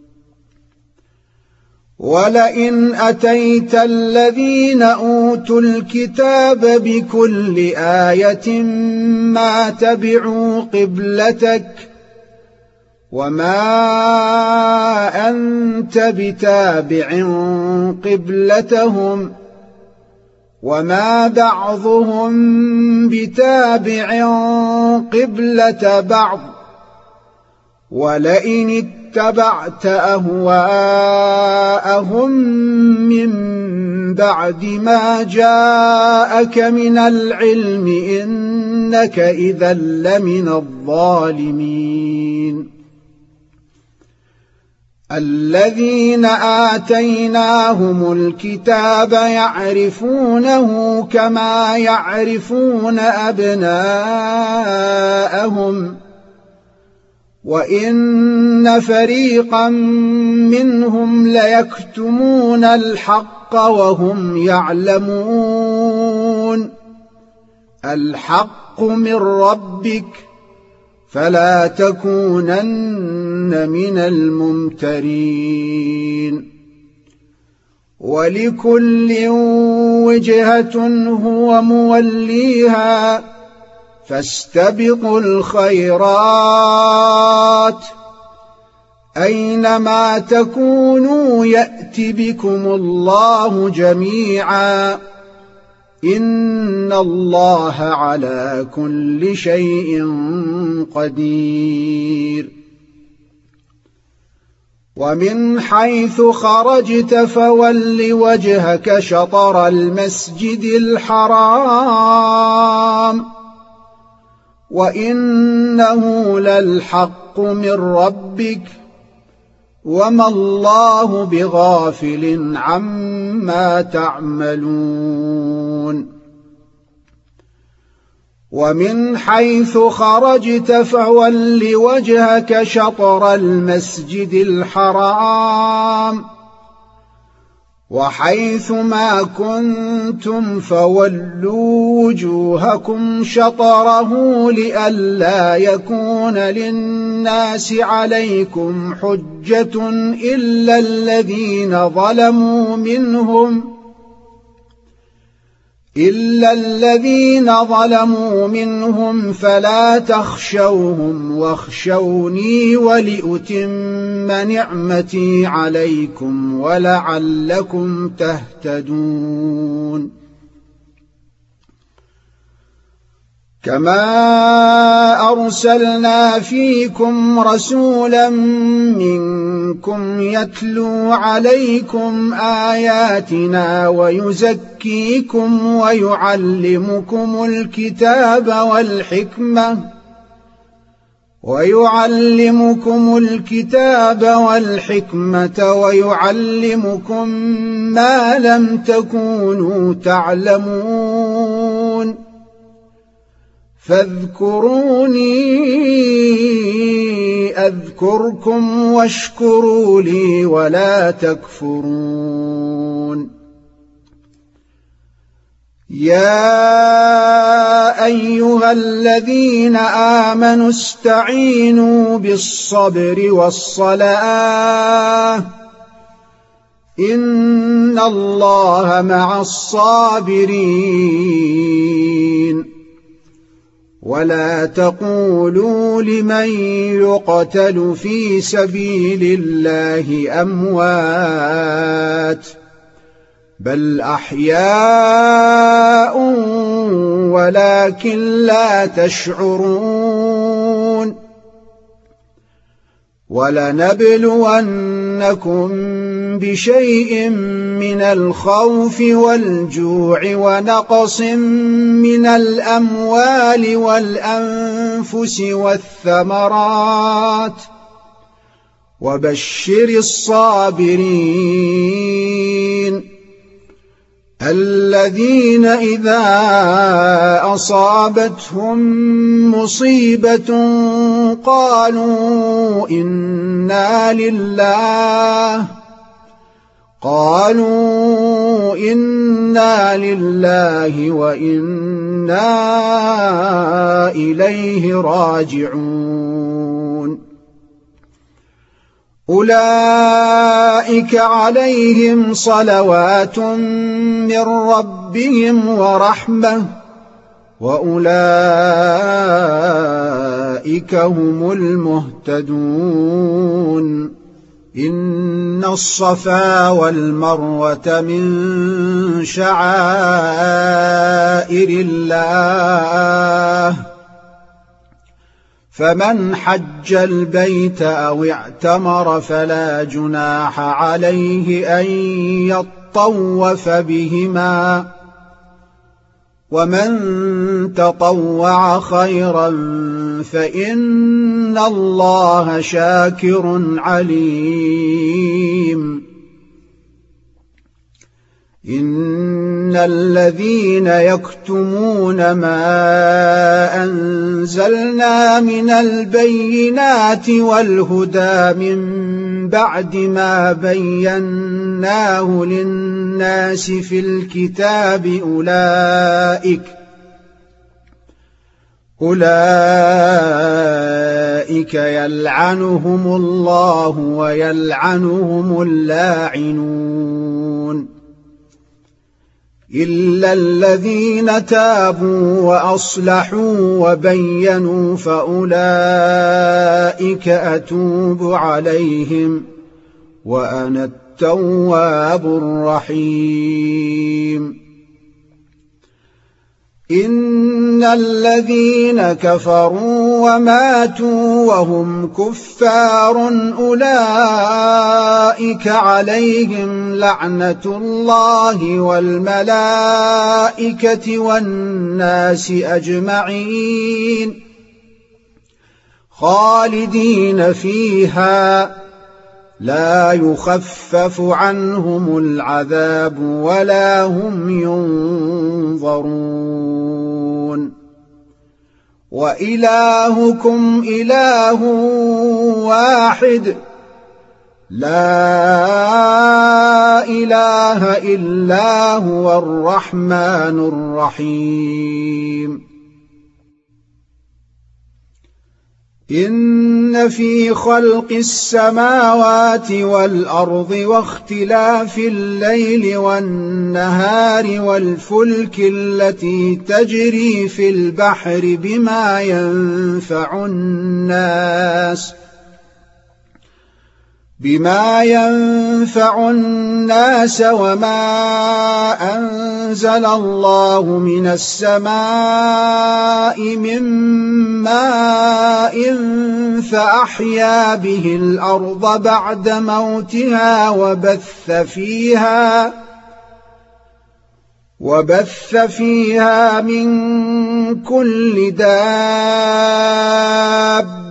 ولئن أتيت الذين أوتوا الكتاب بكل آية ما تبعوا قبلتك وما أنت بتابع قبلتهم وما بعضهم بتابع قبلة بعض ولئن اتبعت أهواءهم من بعد ما جاءك من العلم إنك إذا لمن الظالمين الذين آتيناهم الكتاب يعرفونه كما يعرفون أبناءهم وإن فريقا منهم ليكتمون الحق وهم يعلمون الحق من ربك فلا تكونن من الممترين ولكل وجهة هو موليها فاستبقوا الخيرات أينما تكونوا يأت بكم الله جميعا إن الله على كل شيء قدير ومن حيث خرجت فول وجهك شطر المسجد الحرام وإنه للحق من ربك وما الله بغافل عما تعملون ومن حيث خرجت فول وجهك شطر المسجد الحرام وحيث ما كنتم فولوا وجوهكم شطره لئلا يكون للناس عليكم حجة إلا الذين ظلموا منهم إلا الذين ظلموا منهم فلا تخشوهم واخشوني ولأتم نعمتي عليكم ولعلكم تهتدون كما أرسلنا فيكم رسولا منكم يتلو عليكم آياتنا ويزكيكم ويعلمكم الكتاب والحكمة ويعلمكم الكتاب والحكمة ويعلمكم ما لم تكونوا تعلمون فاذكروني أذكركم واشكروا لي ولا تكفرون يا أيها الذين آمنوا استعينوا بالصبر والصلاة إن الله مع الصابرين ولا تقولوا لمن يقتل في سبيل الله أموات بل أحياء ولكن لا تشعرون ولنبلونكم بشيء من الخوف والجوع ونقص من الأموال والأنفس والثمرات وبشر الصابرين الذين إذا أصابتهم مصيبة قالوا إنا لله قالوا إنا لله وإنا إليه راجعون أولئك عليهم صلوات من ربهم ورحمة وأولئك هم المهتدون إن الصفا والمروة من شعائر الله فمن حج البيت أو اعتمر فلا جناح عليه أن يطوف بهما ومن تطوع خيرا فإن الله شاكر عليم إن الذين يكتمون ما أنزلنا من البينات والهدى من بعد ما بيناه للناس في الكتاب أولئك أولئك يلعنهم الله ويلعنهم اللاعنون إلا الذين تابوا وأصلحوا وبينوا فأولئك أتوب عليهم وأنا التواب الرحيم إن الذين كفروا وماتوا وهم كفار أولئك عليهم لعنة الله والملائكة والناس أجمعين خالدين فيها لا يخفف عنهم العذاب ولا هم ينظرون وإلهكم إله واحد لا إله إلا هو الرحمن الرحيم إن في خلق السماوات والأرض واختلاف الليل والنهار والفلك التي تجري في البحر بما ينفع الناس بما ينفع الناس وما أنزل الله من السماء من ماء فأحيا به الأرض بعد موتها وبث فيها وبث فيها من كل دابة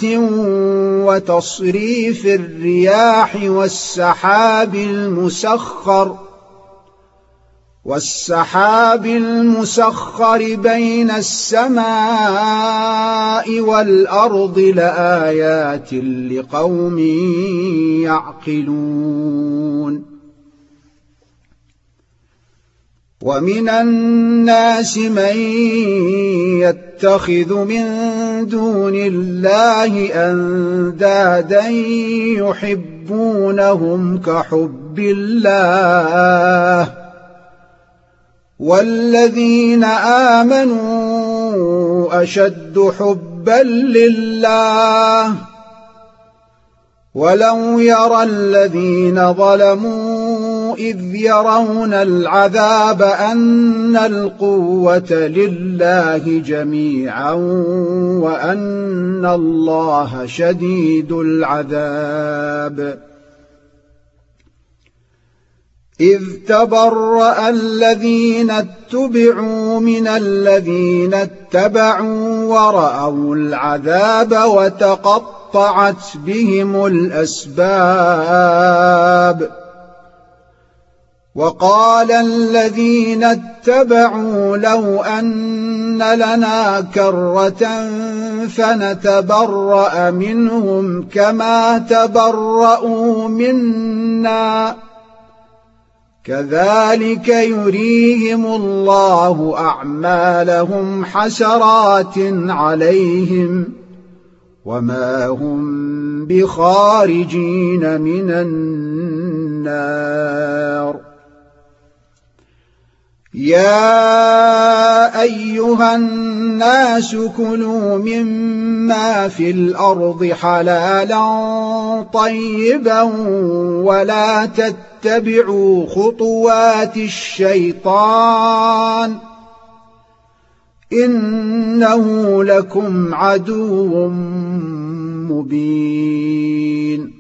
وتصريف الرياح والسحاب المسخر والسحاب المسخر بين السماء والأرض لآيات لقوم يعقلون ومن الناس من يتخذ من دون الله أندادا يحب تحبونهم كحب الله والذين آمنوا أشد حبا لله ولو يرى الذين ظلموا إذ يرون العذاب أن القوة لله جميعا وأن الله شديد العذاب إذ تبرأ الذين اتبعوا من الذين اتبعوا ورأوا العذاب وتقطعت بهم الأسباب وقال الذين اتبعوا لو أن لنا كرة فنتبرأ منهم كما تبرأوا منا كذلك يريهم الله أعمالهم حسرات عليهم وما هم بخارجين من النار يا أيها الناس كلوا مما في الأرض حلالا طيبا ولا تتبعوا خطوات الشيطان إنه لكم عدو مبين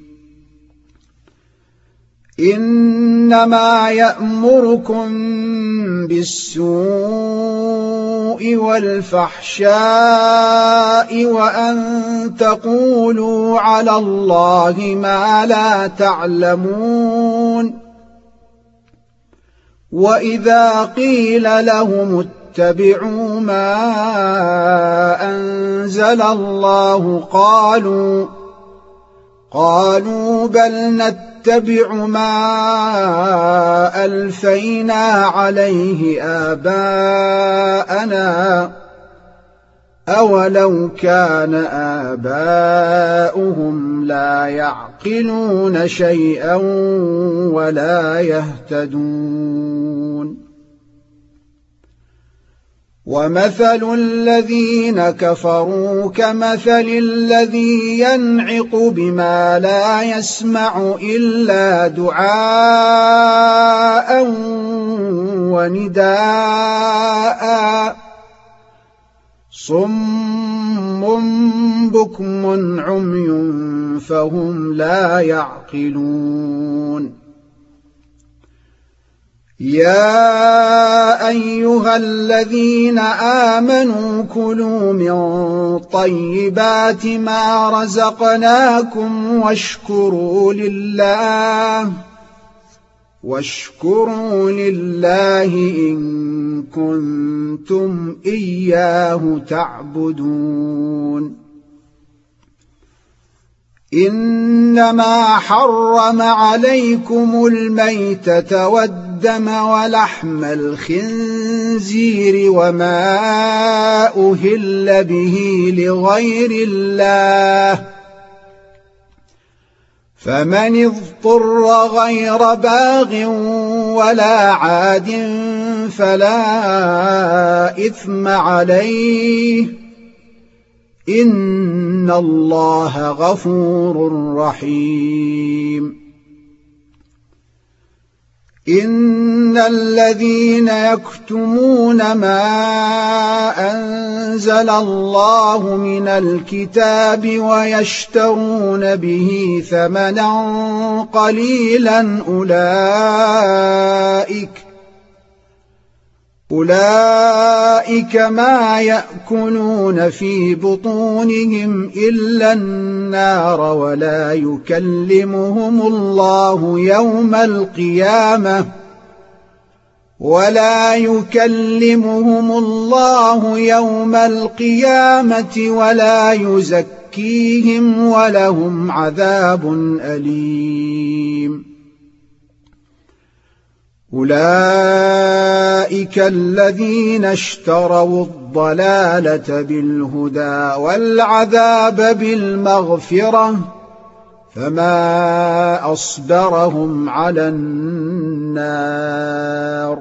إنما يأمركم بالسوء والفحشاء وأن تقولوا على الله ما لا تعلمون وإذا قيل لهم اتبعوا ما أنزل الله قالوا قالوا بل نتبع ما ألفينا عليه آباءنا أولو كان آباؤهم لا يعقلون شيئا ولا يهتدون ومثل الذين كفروا كمثل الذي ينعق بما لا يسمع إلا دعاء ونداء صم بكم عمي فهم لا يعقلون يا أيها الذين آمنوا كلوا من طيبات ما رزقناكم واشكروا لله واشكروا لله إن كنتم إياه تعبدون إنما حرم عليكم الميتة والدم ولحم الخنزير وما أهل به لغير الله فمن اضطر غير باغ ولا عاد فلا إثم عليه إن الله غفور رحيم إن الذين يكتمون ما أنزل الله من الكتاب ويشترون به ثمنا قليلا أولئك أولئك ما يأكلون في بطونهم إلا النار ولا يكلمهم الله يوم القيامة ولا يكلمهم الله يوم القيامة ولا يزكيهم ولهم عذاب أليم أولئك الذين اشتروا الضلالة بالهدى والعذاب بالمغفرة فما أصبرهم على النار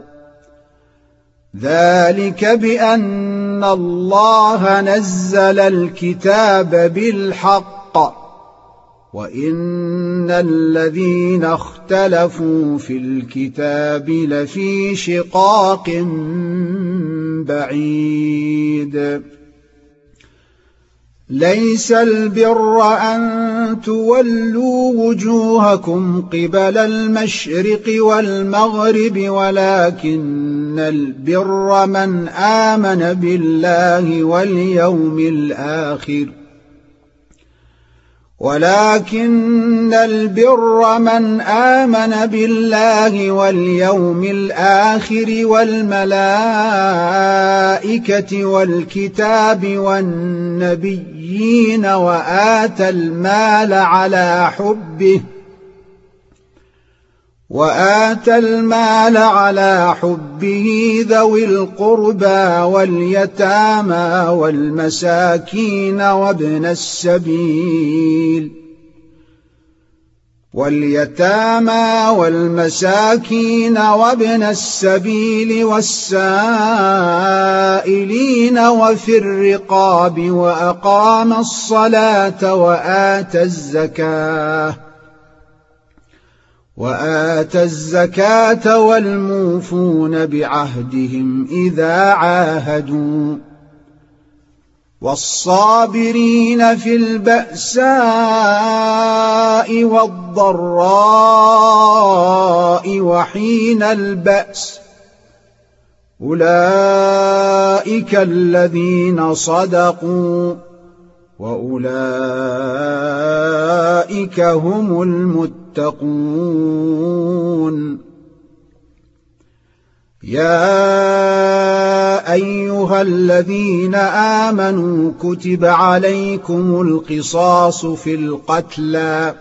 ذلك بأن الله نزل الكتاب بالحق وإن الذين اختلفوا في الكتاب لفي شقاق بعيد ليس البر أن تولوا وجوهكم قبل المشرق والمغرب ولكن البر من آمن بالله واليوم الآخر ولكن البر من آمن بالله واليوم الآخر والملائكة والكتاب والنبيين وآتى المال على حبه وآتى المال على حبه ذوي القربى واليتامى والمساكين وابن السبيل واليتامى والمساكين وابن السبيل والسائلين وفي الرقاب وأقام الصلاة وآتى الزكاة وآتى الزكاة والموفون بعهدهم إذا عاهدوا والصابرين في البأساء والضراء وحين البأس أولئك الذين صدقوا وأولئك هم المتقون يا أيها الذين آمنوا كتب عليكم القصاص في القتلى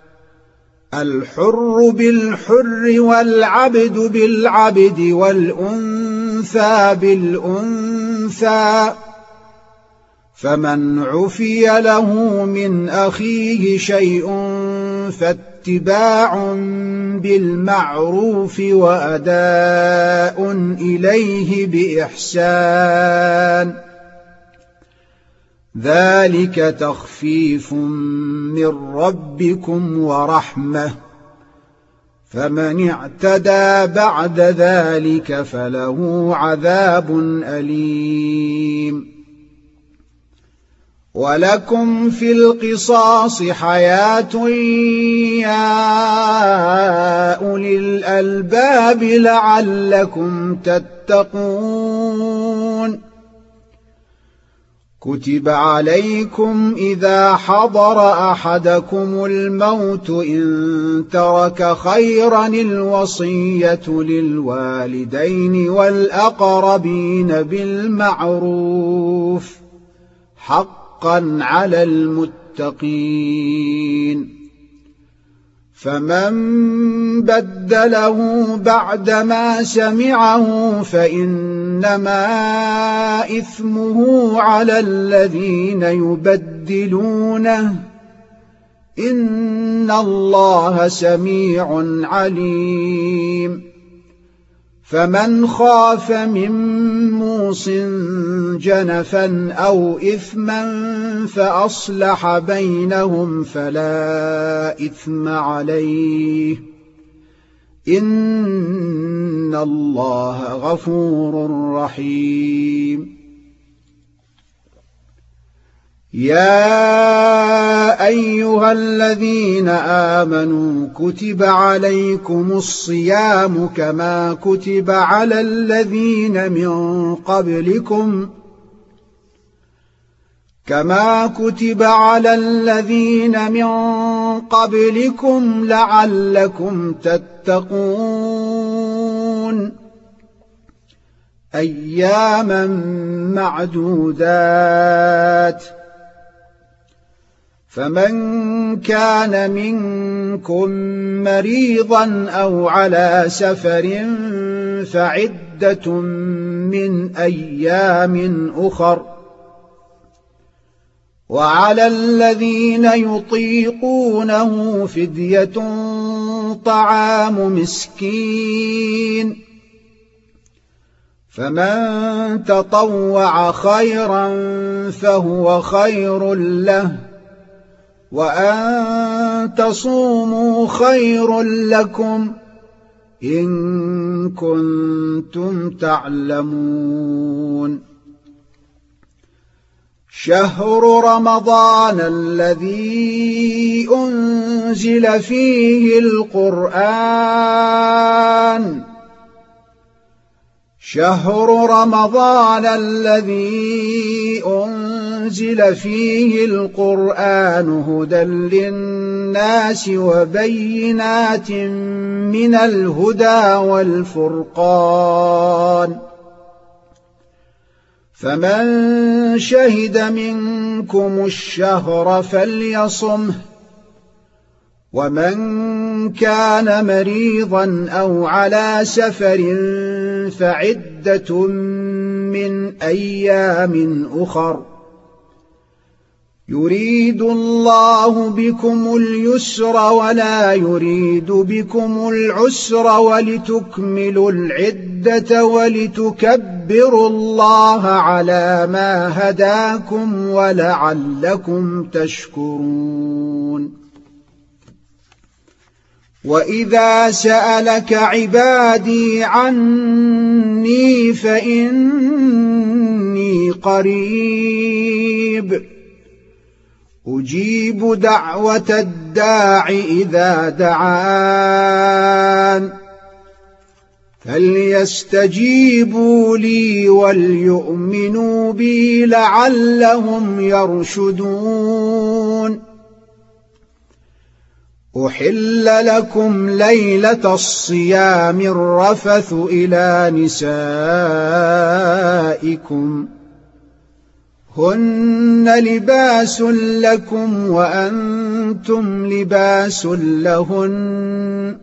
الحر بالحر والعبد بالعبد والأنثى بالأنثى فمن عفي له من أخيه شيء فاتباع بالمعروف وأداء إليه بإحسان ذلك تخفيف من ربكم ورحمة فمن اعتدى بعد ذلك فله عذاب أليم ولكم في القصاص حياة يا أولي الألباب لعلكم تتقون كتب عليكم إذا حضر أحدكم الموت إن ترك خيرا الوصية للوالدين والأقربين بالمعروف حقا على المتقين فمن بدله بعدما سمعه فإنما إثمه على الذين يبدلونه إن الله سميع عليم فمن خاف من موص جنفا أو إثما فأصلح بينهم فلا إثم عليه إن الله غفور رحيم يا أيها الذين آمنوا كتب عليكم الصيام كما كتب على الذين من قبلكم كما كتب على الذين من قبلكم لعلكم تتقون أياما معدودات فمن كان منكم مريضا أو على سفر فعدة من أيام أخر وعلى الذين يطيقونه فدية طعام مسكين فمن تطوع خيرا فهو خير له وأن تصوموا خير لكم إن كنتم تعلمون شهر رمضان الذي أنزل فيه القرآن شهر رمضان الذي أنزل فيه القرآن هدى للناس وبينات من الهدى والفرقان فمن شهد منكم الشهر فليصمه ومن كان مريضا أو على سفر فعدة من أيام أخر يريد الله بكم اليسر ولا يريد بكم العسر ولتكملوا العدة ولتكبروا الله على ما هداكم ولعلكم تشكرون وإذا سألك عبادي عني فإني قريب أجيب دعوة الداع إذا دعان فليستجيبوا لي وليؤمنوا بي لعلهم يرشدون أحل لكم ليلة الصيام الرفث إلى نسائكم هن لباس لكم وأنتم لباس لهن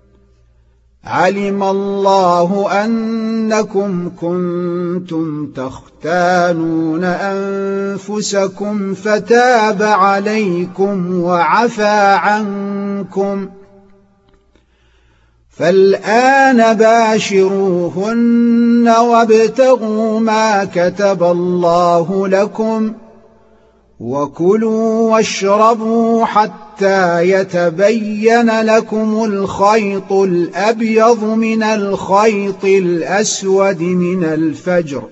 علم الله أنكم كنتم تختانون أنفسكم فتاب عليكم وعفى عنكم فالآن باشروهن وابتغوا ما كتب الله لكم وكلوا واشربوا حتى يتبين لكم الخيط الأبيض من الخيط الأسود من الفجر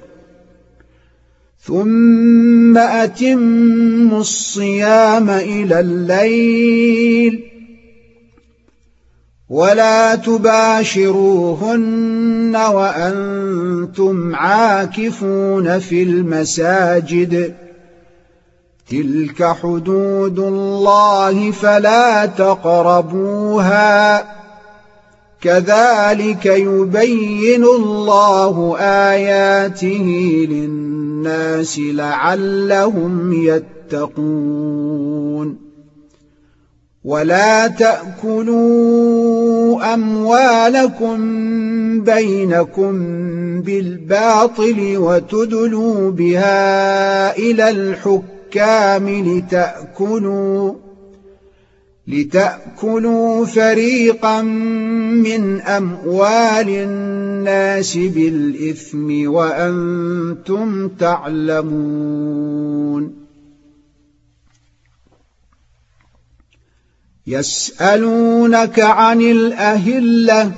ثم أتموا الصيام إلى الليل ولا تباشروهن وأنتم عاكفون في المساجد تلك حدود الله فلا تقربوها كذلك يبين الله آياته للناس لعلهم يتقون ولا تأكلوا أموالكم بينكم بالباطل وتدلوا بها إلى الحكام لتأكلوا لتأكلوا فريقا من أموال الناس بالإثم وأنتم تعلمون يسألونك عن الأهلة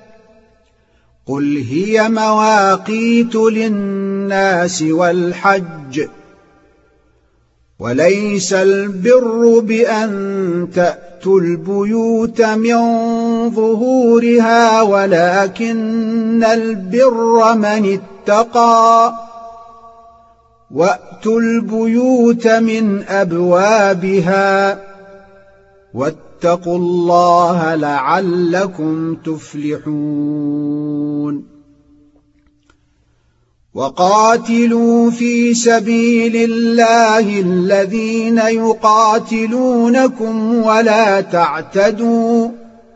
قل هي مواقيت للناس والحج وليس البر بأن تأتوا البيوت من ظهورها ولكن البر من اتقى وأتوا البيوت من أبوابها واتقوا الله لعلكم تفلحون وقاتلوا في سبيل الله الذين يقاتلونكم ولا تعتدوا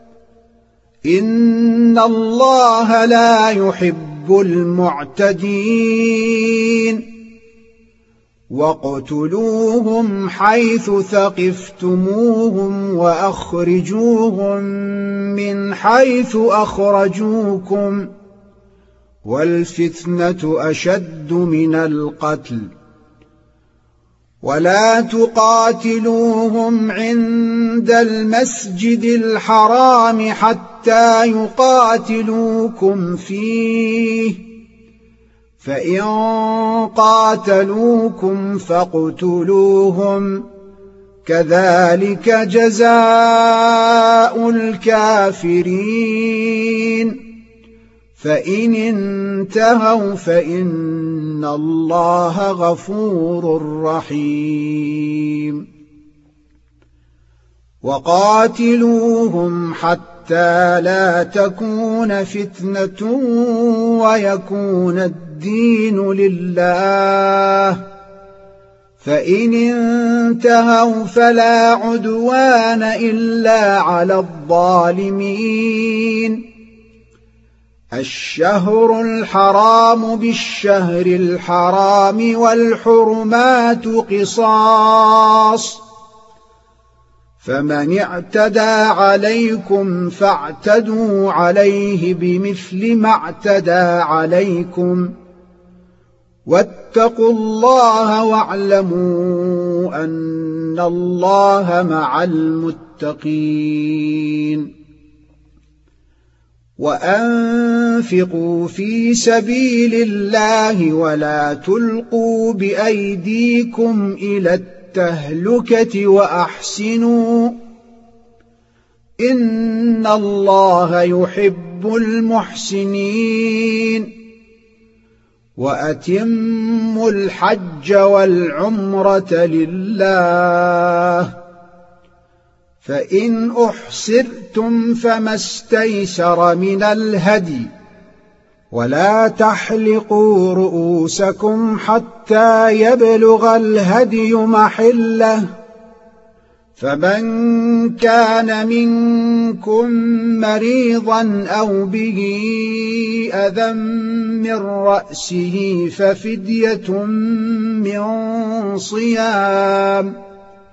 إن الله لا يحب المعتدين واقتلوهم حيث ثقفتموهم وأخرجوهم من حيث أخرجوكم والفتنة أشد من القتل ولا تقاتلوهم عند المسجد الحرام حتى يقاتلوكم فيه فإن قاتلوكم فاقتلوهم كذلك جزاء الكافرين فإن انتهوا فإن الله غفور رحيم وقاتلوهم حتى لا تكون فتنة ويكون الدين لله فإن انتهوا فلا عدوان إلا على الظالمين الشهر الحرام بالشهر الحرام والحرمات قصاص فمن اعتدى عليكم فاعتدوا عليه بمثل ما اعتدى عليكم واتقوا الله واعلموا أن الله مع المتقين وأنفقوا في سبيل الله ولا تلقوا بأيديكم إلى التهلكة وأحسنوا إن الله يحب المحسنين وأتموا الحج والعمرة لله فإن أحصرتم فما استيسر من الهدي ولا تحلقوا رؤوسكم حتى يبلغ الهدي محله فمن كان منكم مريضا أو به أذى من رأسه ففدية من صيام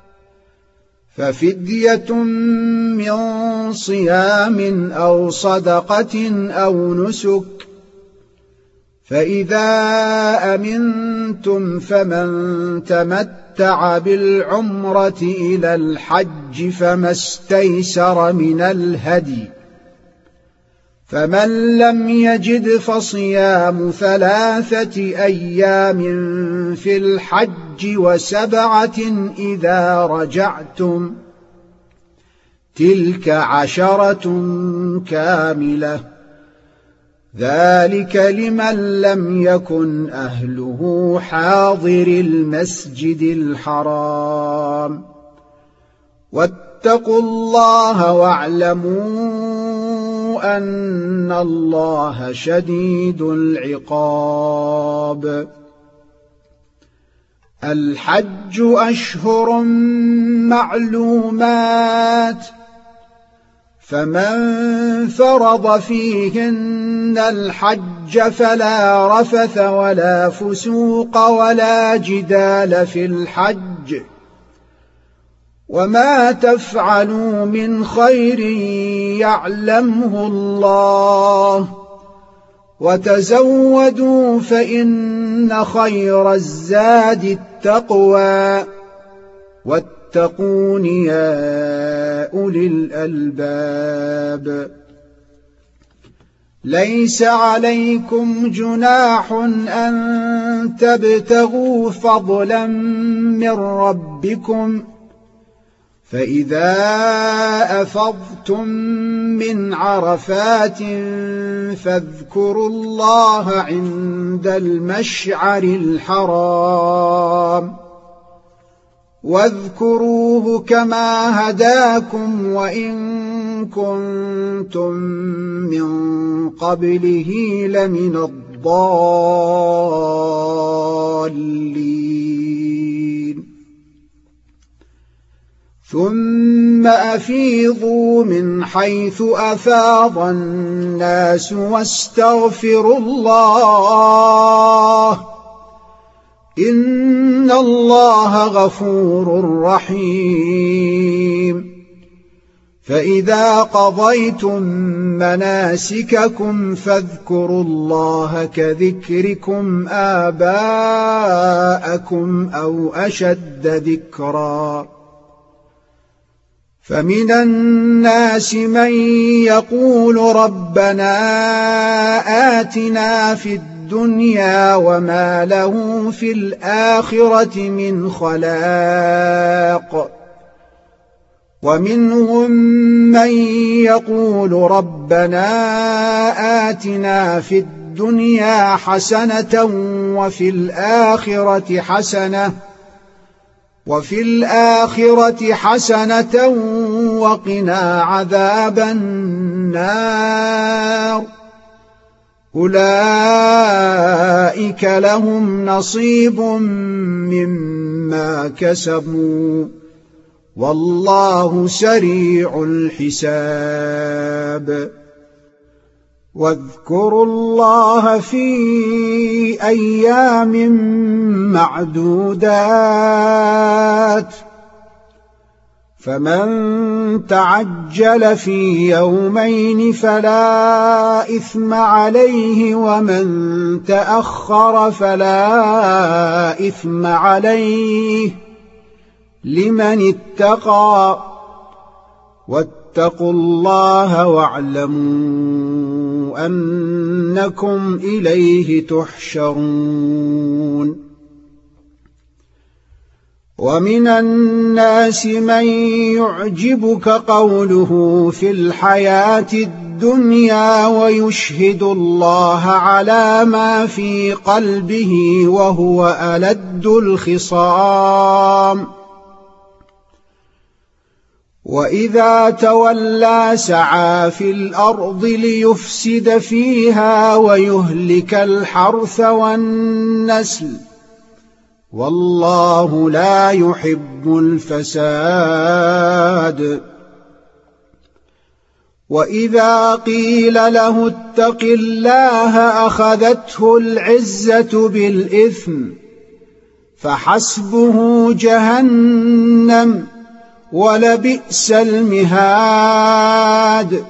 ففدية من صيام أو صدقة أو نسك فإذا أمنتم فمن تمتع بالعمرة إلى الحج فما استيسر من الهدي فمن لم يجد فصيام ثلاثة أيام في الحج وسبعة إذا رجعتم تلك عشرة كاملة ذلك لمن لم يكن أهله حاضر المسجد الحرام واتقوا الله واعلموا أن الله شديد العقاب الحج أشهر معلومات فمن فرض فيهن الحج فلا رفث ولا فسوق ولا جدال في الحج وما تفعلوا من خير يعلمه الله وتزودوا فإن خير الزاد التقوى واتقون يا أولي الألباب ليس عليكم جناح أن تبتغوا فضلا من ربكم فإذا أفضتم من عرفات فاذكروا الله عند المشعر الحرام واذكروه كما هداكم وإن كنتم من قبله لمن الضالين ثم أفيضوا من حيث أفاض الناس واستغفروا الله إن الله غفور رحيم فإذا قضيتم مناسككم فاذكروا الله كذكركم آباءكم أو أشد ذكرا فمن الناس من يقول ربنا آتنا في الدنيا وما له في الآخرة من خلاق ومنهم من يقول ربنا آتنا في الدنيا حسنة وفي الآخرة حسنة وفي الآخرة حسنة وقنا عذاب النار أولئك لهم نصيب مما كسبوا والله سريع الحساب واذكروا الله في أيام معدودات فمن تعجل في يومين فلا إثم عليه ومن تأخر فلا إثم عليه لمن اتقى واتقوا الله واعلموا أنكم إليه تحشرون ومن الناس من يعجبك قوله في الحياة الدنيا ويشهد الله على ما في قلبه وهو ألد الخصام وإذا تولى سعى في الأرض ليفسد فيها ويهلك الحرث والنسل والله لا يحب الفساد وإذا قيل له اتق الله أخذته العزة بالإثم فحسبه جهنم ولبئس المهاد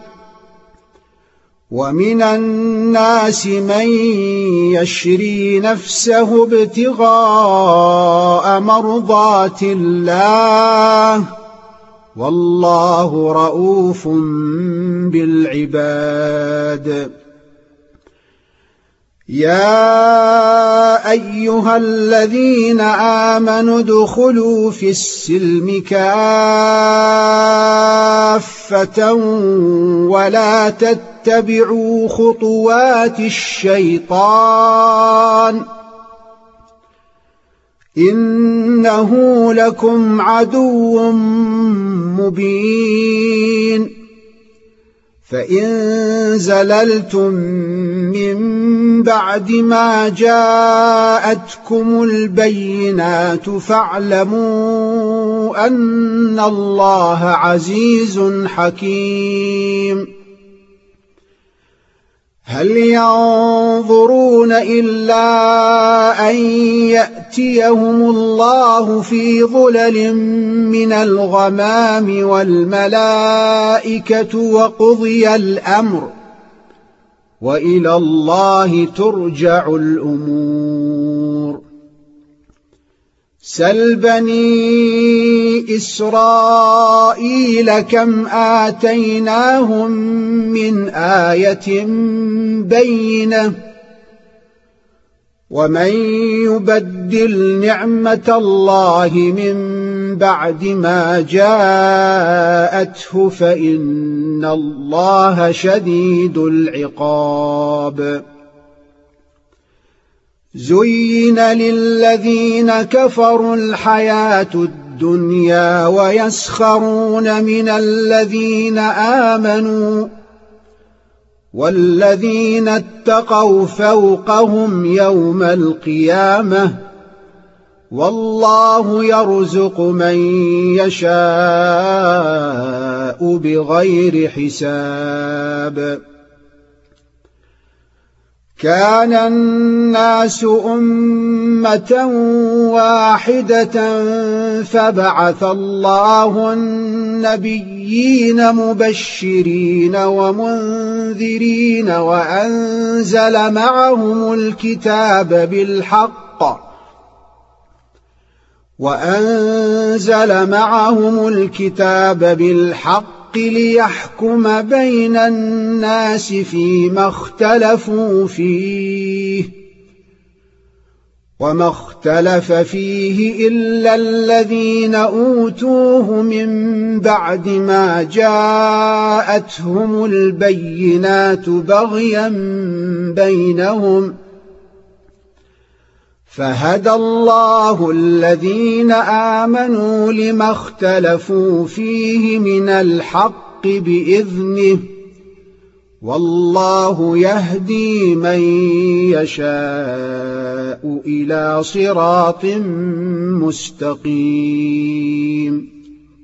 ومن الناس من يشري نفسه ابتغاء مرضات الله والله رؤوف بالعباد يا أيها الذين آمنوا ادخلوا في السلم كافة ولا تتبعوا خطوات الشيطان إنه لكم عدو مبين فإن زللتم من بعد ما جاءتكم البينات فاعلموا أن الله عزيز حكيم هل ينظرون إلا أن يأتيهم الله في ظلل من الغمام والملائكة وقضي الأمر وإلى الله ترجع الأمور سل بني إسرائيل كم آتيناهم من آية بينة ومن يبدل نعمة الله من بعد ما جاءته فإن الله شديد العقاب زين للذين كفروا الحياة الدنيا ويسخرون من الذين آمنوا والذين اتقوا فوقهم يوم القيامة والله يرزق من يشاء بغير حساب كان الناس أمة واحدة فبعث الله النبيين مبشرين ومنذرين وأنزل معهم الكتاب بالحق وأنزل معهم الكتاب بالحق ليحكم بين الناس فيما اختلفوا فيه وما اختلف فيه إلا الذين أوتوه من بعد ما جاءتهم البينات بغيا بينهم فهدى الله الذين آمنوا لما اختلفوا فيه من الحق بإذنه والله يهدي من يشاء إلى صراط مستقيم.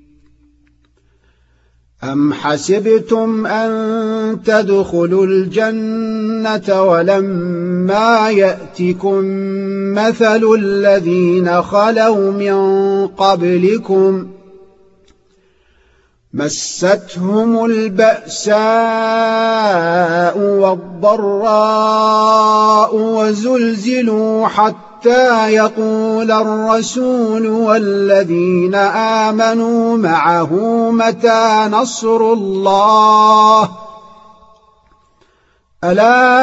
أم حسبتم أن تدخلوا الجنة ولما يأتكم مثل الذين خلوا من قبلكم مستهم البأساء والضراء وزلزلوا حتى يقول الرسول والذين آمنوا معه متى نصر الله ألا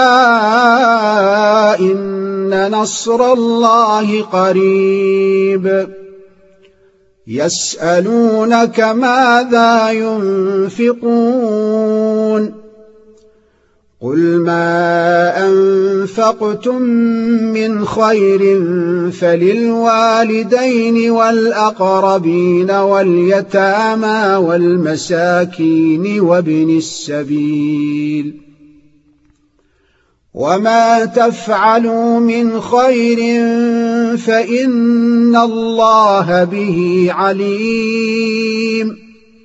إن نصر الله قريب. يسألونك ماذا ينفقون قل ما أنفقتم من خير فللوالدين والأقربين واليتامى والمساكين وابن السبيل وما تفعلوا من خير فإن الله به عليم.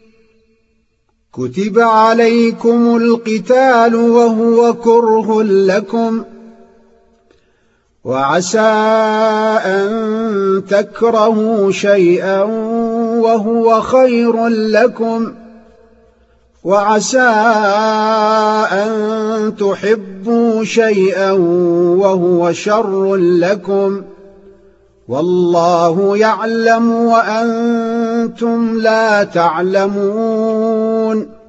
كتب عليكم القتال وهو كره لكم وعسى أن تكرهوا شيئا وهو خير لكم وعسى أن تحبوا شيئا وهو شر لكم والله يعلم وأنتم لا تعلمون.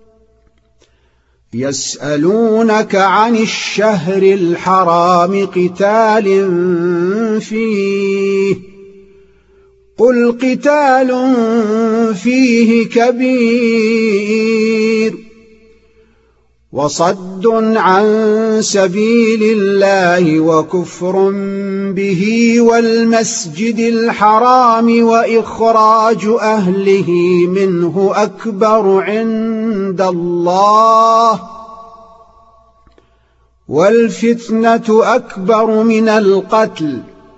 يسألونك عن الشهر الحرام قتال فيه قل قتال فيه كبير وصد عن سبيل الله وكفر به والمسجد الحرام وإخراج أهله منه أكبر عند الله والفتنة أكبر من القتل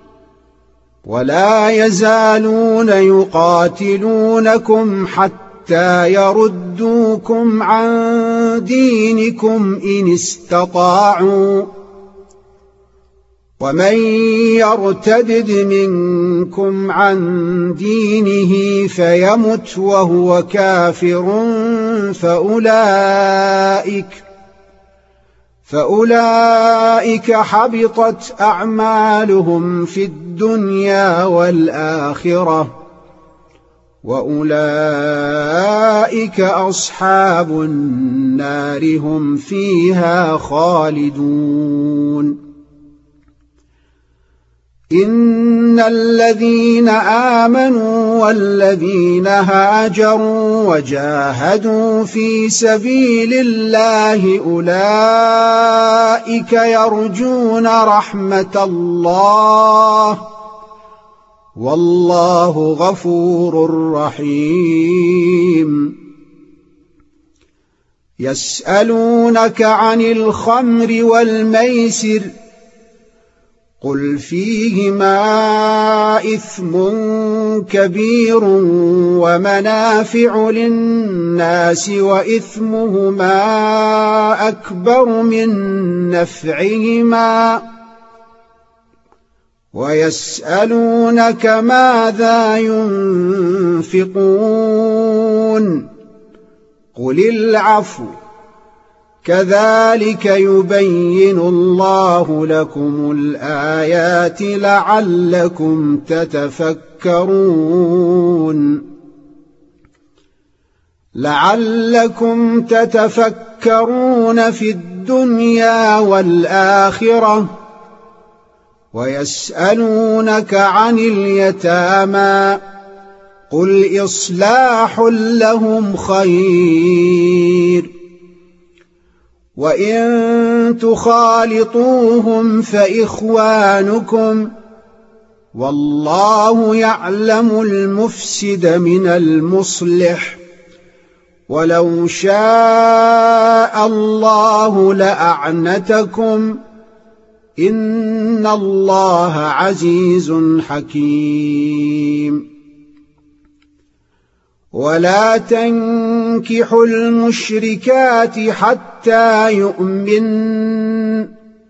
ولا يزالون يقاتلونكم حتى يردوكم عن دينكم إن استطاعوا ومن يرتدد منكم عن دينه فيمت وهو كافر فأولئك فأولئك حبطت أعمالهم في الدنيا والآخرة وأولئك أصحاب النار هم فيها خالدون. إن الذين آمنوا والذين هاجروا وجاهدوا في سبيل الله أولئك يرجون رحمة الله والله غفور رحيم. يسألونك عن الخمر والميسر قل فيهما إثم كبير ومنافع للناس وإثمهما أكبر من نفعهما ويسألونك ماذا ينفقون قل العفو كذلك يبين الله لكم الآيات لعلكم تتفكرون لعلكم تتفكرون في الدنيا والآخرة ويسألونك عن اليتامى قل إصلاح لهم خير وإن تخالطوهم فإخوانكم والله يعلم المفسد من المصلح ولو شاء الله لأعنتكم إن الله عزيز حكيم ولا تنكحوا المشركات حتى يؤمن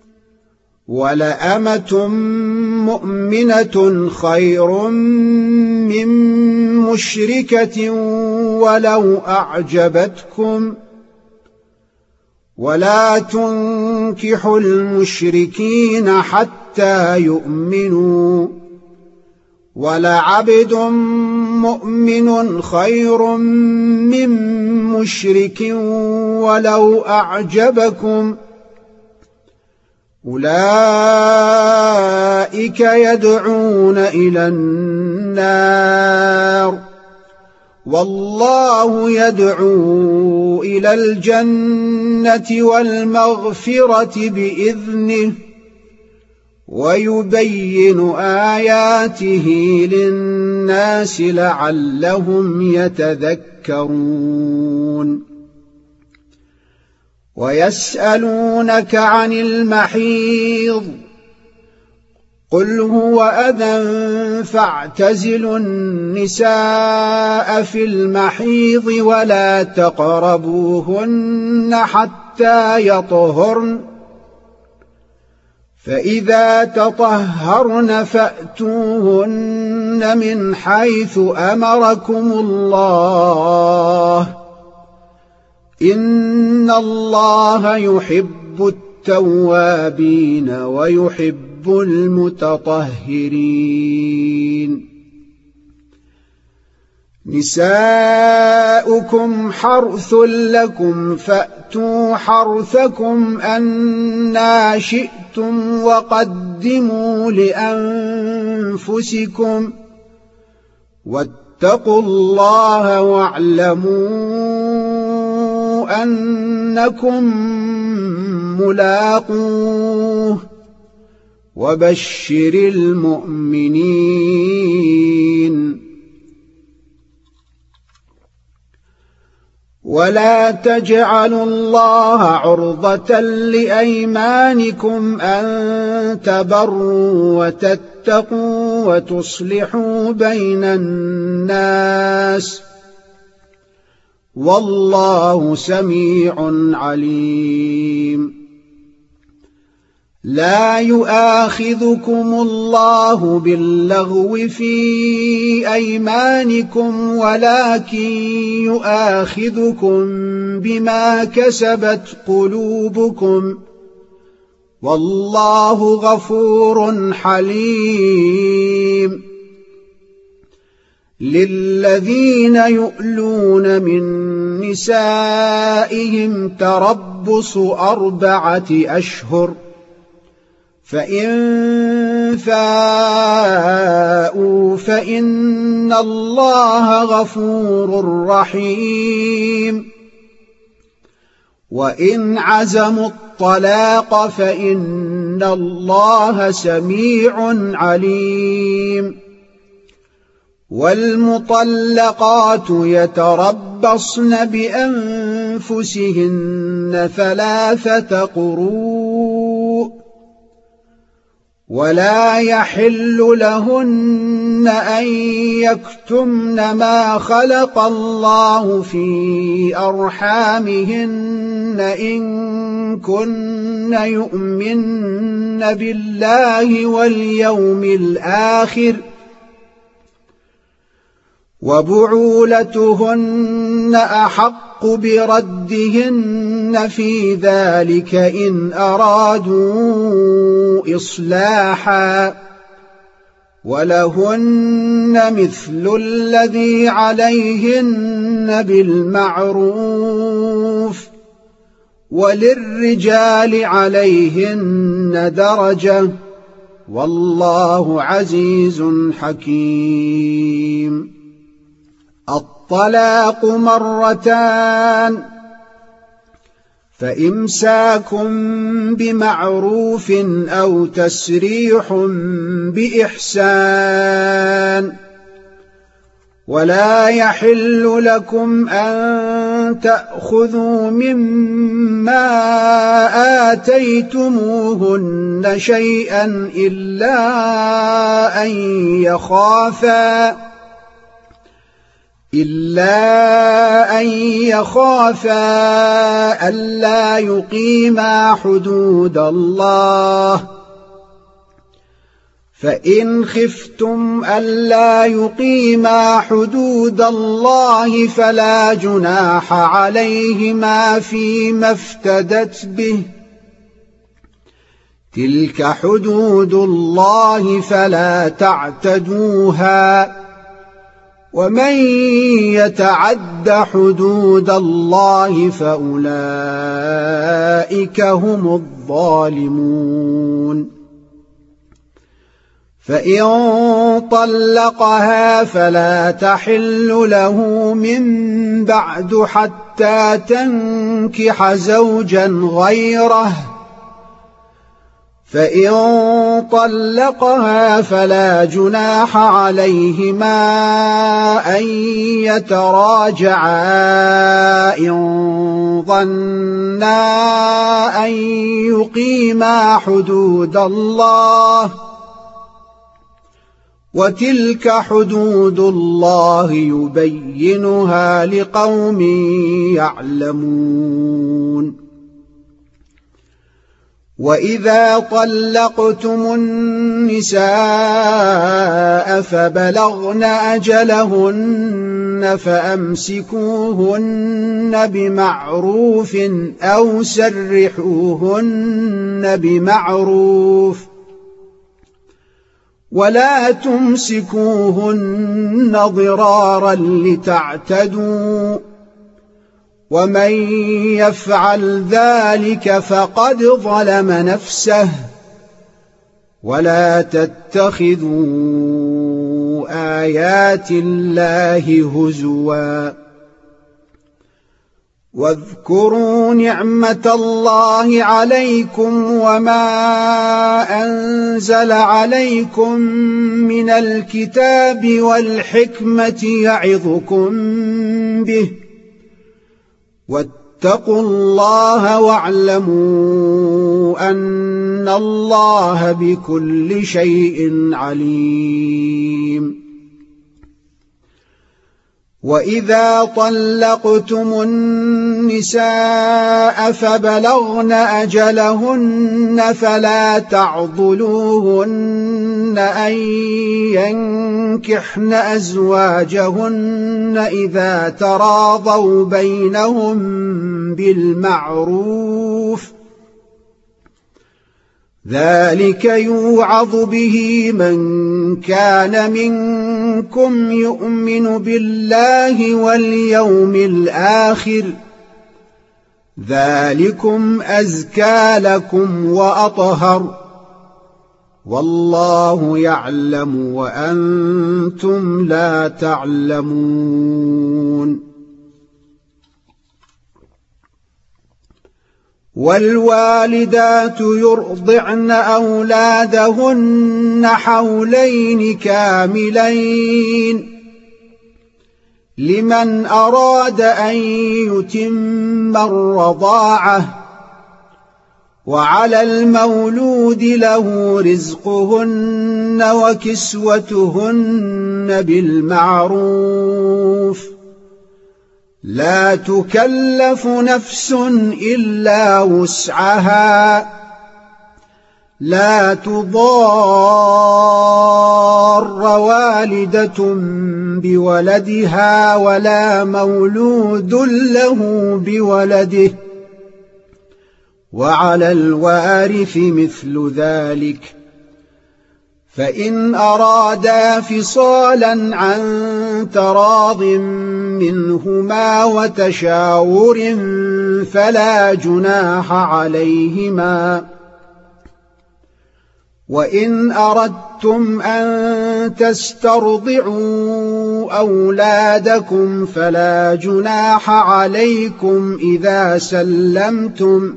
ولأمة مؤمنة خير من مشركة ولو أعجبتكم ولا تنكحوا المشركين حتى يؤمنوا ولعبد مؤمن خير من مشرك ولو أعجبكم أولئك يدعون إلى النار والله يدعو إلى الجنة والمغفرة بإذنه ويبين آياته للناس لعلهم يتذكرون ويسألونك عن المحيض قل هو أذى فاعتزلوا النساء في المحيض ولا تقربوهن حتى يطهرن فإذا تطهرن فأتوهن من حيث أمركم الله إن الله يحب التوابين ويحب المتطهرين نساؤكم حرث لكم فأتوا حرثكم أنى شئتم وقدموا لأنفسكم واتقوا الله واعلموا أنكم ملاقوه وبشر المؤمنين ولا تجعلوا الله عرضة لأيمانكم أن تبروا وتتقوا وتصلحوا بين الناس والله سميع عليم لا يؤاخذكم الله باللغو في أيمانكم ولكن يؤاخذكم بما كسبت قلوبكم والله غفور حليم للذين يؤلون من نسائهم تربص أربعة أشهر فإن فاءوا فإن الله غفور رحيم وإن عزموا الطلاق فإن الله سميع عليم والمطلقات يتربصن بأنفسهن ثلاثة قروء ولا يحل لهن أن يكتمن ما خلق الله في أرحامهن إن كن يؤمن بالله واليوم الآخر وبعولتهن أحق بردهن في ذلك إن أرادوا إصلاحا ولهن مثل الذي عليهن بالمعروف وللرجال عليهن درجة والله عزيز حكيم. الطلاق مرتان فإمساك بمعروف أو تسريح بإحسان ولا يحل لكم أن تأخذوا مما آتيتموهن شيئا إلا أن يخافا إلا أن يخافا ألا يقيما حدود الله فإن خفتم ألا يقيما حدود الله فلا جناح عليهما فيما افتدت به تلك حدود الله فلا تعتدوها ومن يتعد حدود الله فأولئك هم الظالمون. فإن طلقها فلا تحل له من بعد حتى تنكح زوجا غيره فإن طلقها فلا جناح عليهما أن يتراجعا إن ظنا أن يقيما حدود الله وتلك حدود الله يبينها لقوم يعلمون. وإذا طلقتم النساء فبلغن أجلهن فأمسكوهن بمعروف أو سرحوهن بمعروف ولا تمسكوهن ضرارا لتعتدوا ومن يفعل ذلك فقد ظلم نفسه ولا تتخذوا آيات الله هزوا واذكروا نعمة الله عليكم وما أنزل عليكم من الكتاب والحكمة يعظكم به واتقوا الله واعلموا أن الله بكل شيء عليم. وإذا طلقتم النساء فبلغن أجلهن فلا تعضلوهن أن ينكحن أزواجهن إذا تراضوا بينهم بالمعروف ذلك يوعظ به من كان منكم يؤمن بالله واليوم الآخر ذلكم أزكى لكم وأطهر والله يعلم وأنتم لا تعلمون. والوالدات يرضعن أولادهن حولين كاملين لمن أراد أن يتم الرضاعة وعلى المولود له رزقهن وكسوتهن بالمعروف لا تكلف نفس إلا وسعها لا تضار والدة بولدها ولا مولود له بولده وعلى الوارث مثل ذلك فإن أرادا فصالا عن تراض منهما وتشاور فلا جناح عليهما وإن أردتم أن تسترضعوا أولادكم فلا جناح عليكم إذا سلمتم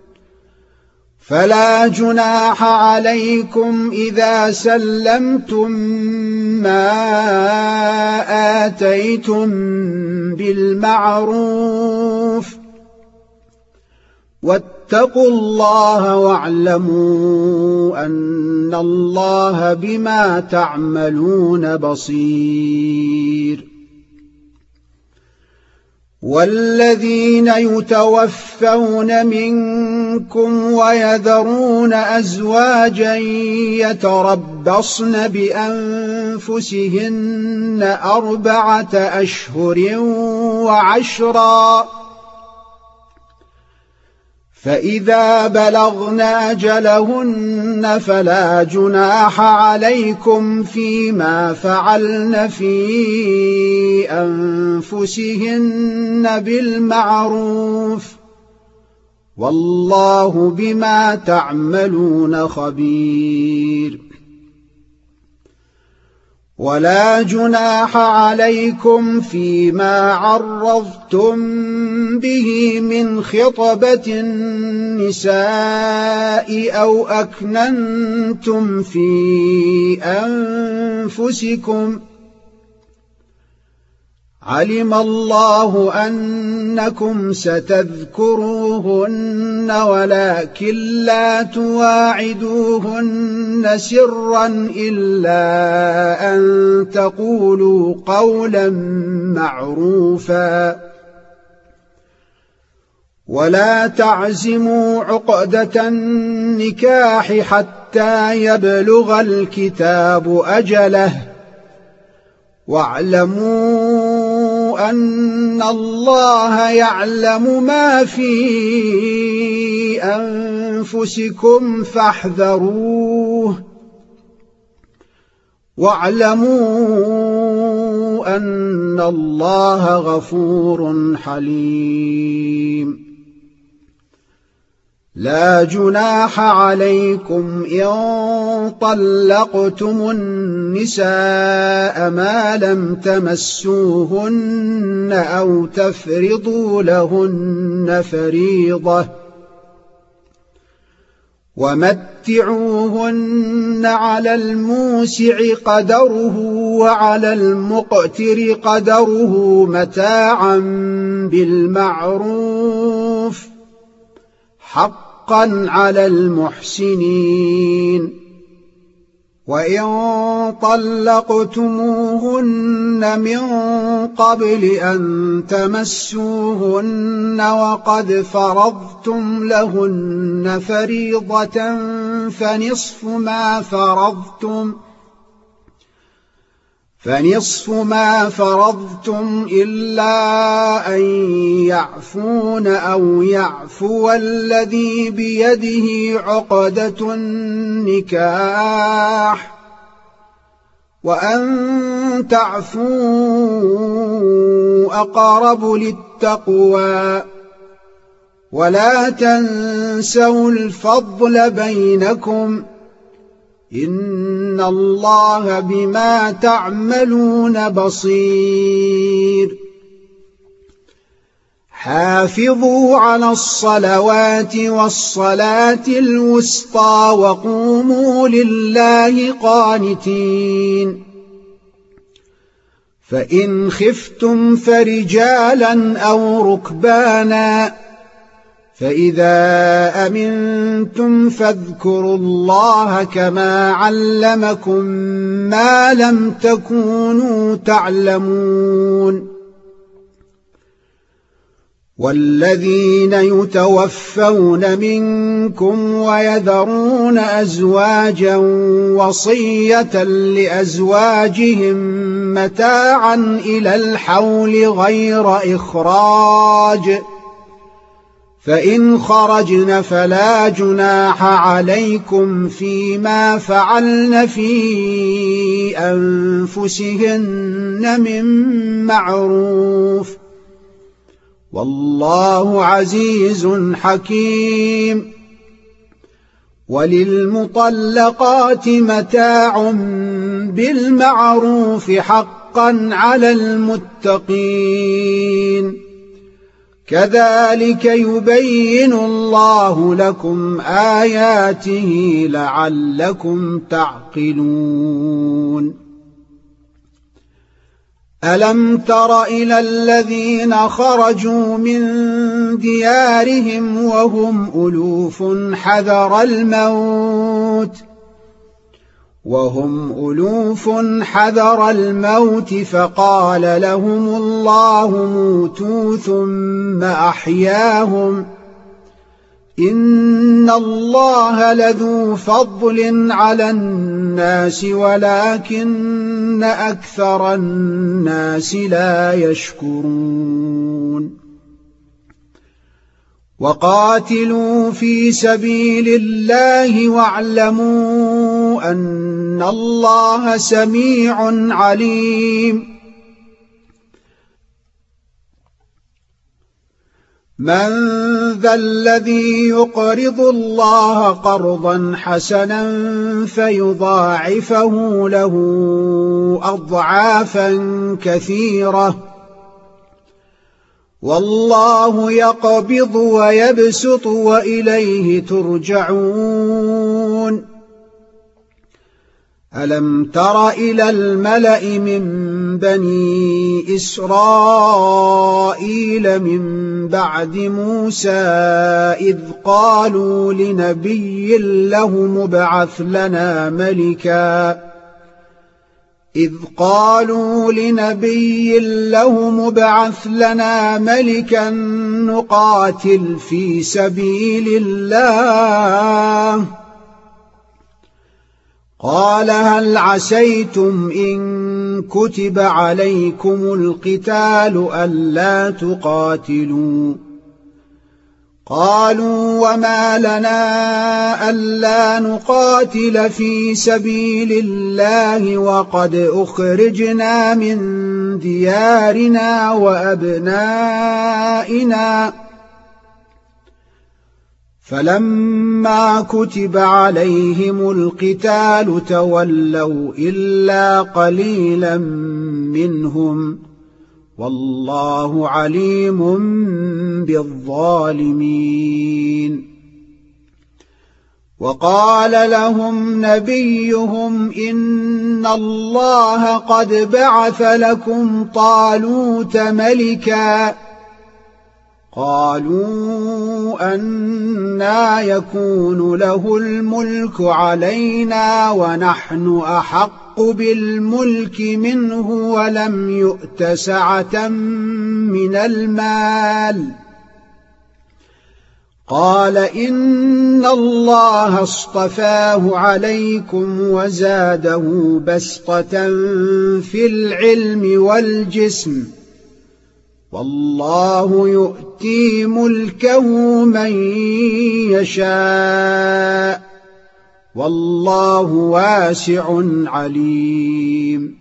فلا جناح عليكم إذا سلمتم ما آتيتم بالمعروف واتقوا الله واعلموا أن الله بما تعملون بصير والذين يتوفون منكم ويذرون أزواجا يتربصن بأنفسهن أربعة أشهر وعشرا فإذا بلغن أجلهن فلا جناح عليكم فيما فعلن في أنفسهن بالمعروف والله بما تعملون خبير ولا جناح عليكم فيما عرضتم به من خطبة النساء أو أكننتم في أنفسكم علم الله أنكم ستذكروهن ولكن لا تواعدوهن سرا إلا أن تقولوا قولا معروفا ولا تعزموا عقدة النكاح حتى يبلغ الكتاب أجله واعلموا أن الله يعلم ما في أنفسكم فاحذروه واعلموا أن الله غفور حليم لا جناح عليكم إن طلقتم النساء ما لم تمسوهن أو تفرضوا لهن فريضة ومتعوهن على الموسع قدره وعلى المقتر قدره متاعا بالمعروف حقا على المحسنين وإن طلقتموهن من قبل أن تمسوهن وقد فرضتم لهن فريضة فنصف ما فرضتم فنصف ما فرضتم إلا أن يعفون أو يعفو الذي بيده عقدة النكاح وأن تعفوا أقرب للتقوى ولا تنسوا الفضل بينكم إن الله بما تعملون بصير حافظوا على الصلوات والصلاة الوسطى وقوموا لله قانتين فإن خفتم فرجالا أو ركبانا فإذا أمنتم فاذكروا الله كما علمكم ما لم تكونوا تعلمون والذين يتوفون منكم ويذرون أزواجا وصية لأزواجهم متاعا إلى الحول غير إخراج فإن خرجن فلا جناح عليكم فيما فعلن في أنفسهن من معروف والله عزيز حكيم وللمطلقات متاع بالمعروف حقا على المتقين كذلك يبين الله لكم آياته لعلكم تعقلون ألم تر إلى الذين خرجوا من ديارهم وهم ألوف حذر الموت وهم ألوف حذر الموت فقال لهم الله موتوا ثم أحياهم إن الله لذو فضل على الناس ولكن أكثر الناس لا يشكرون وقاتلوا في سبيل الله واعلموا أن الله سميع عليم من ذا الذي يقرض الله قرضا حسنا فيضاعفه له أضعافا كثيرة والله يقبض ويبسط وإليه ترجعون ألم تر إلى الملأ من بني إسرائيل من بعد موسى إذ قالوا لنبي له مبعث لنا ملكا إذ قالوا لنبي له مبعث لنا ملكا نقاتل في سبيل الله قال هل عسيتم إن كتب عليكم القتال ألا تقاتلوا قالوا وما لنا ألا نقاتل في سبيل الله وقد أخرجنا من ديارنا وأبنائنا فلما كتب عليهم القتال تولوا إلا قليلا منهم والله عليم بالظالمين وقال لهم نبيهم إن الله قد بعث لكم طالوت ملكا قالوا أنى يكون له الملك علينا ونحن أحق بالملك منه ولم يؤت سعة من المال قال إن الله اصطفاه عليكم وزاده بسطة في العلم والجسم والله يؤتي ملكه من يشاء والله واسع عليم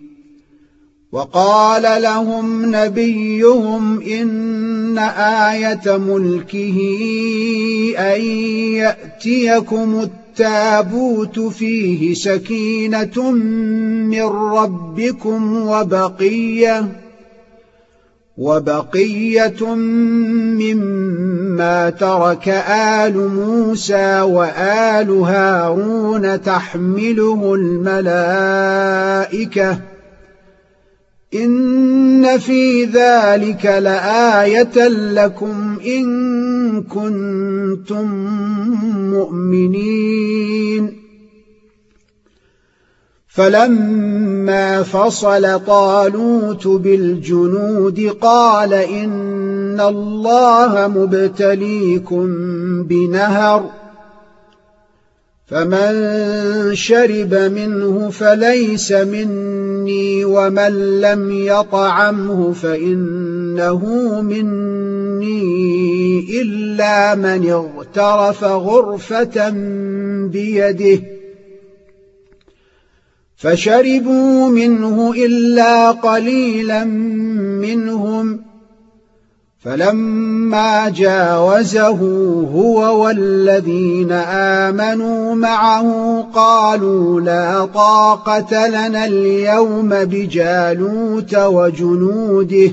وقال لهم نبيهم إن آية ملكه أن يأتيكم التابوت فيه سكينة من ربكم وبقية وبقية مما ترك آل موسى وآل هارون تحمله الملائكة إن في ذلك لآية لكم إن كنتم مؤمنين. فلما فصل طالوت بالجنود قال إن الله مبتليكم بنهر فمن شرب منه فليس مني ومن لم يطعمه فإنه مني إلا من اغترف غرفة بيده فشربوا منه إلا قليلا منهم فلما جاوزه هو والذين آمنوا معه قالوا لا طاقة لنا اليوم بجالوت وجنوده.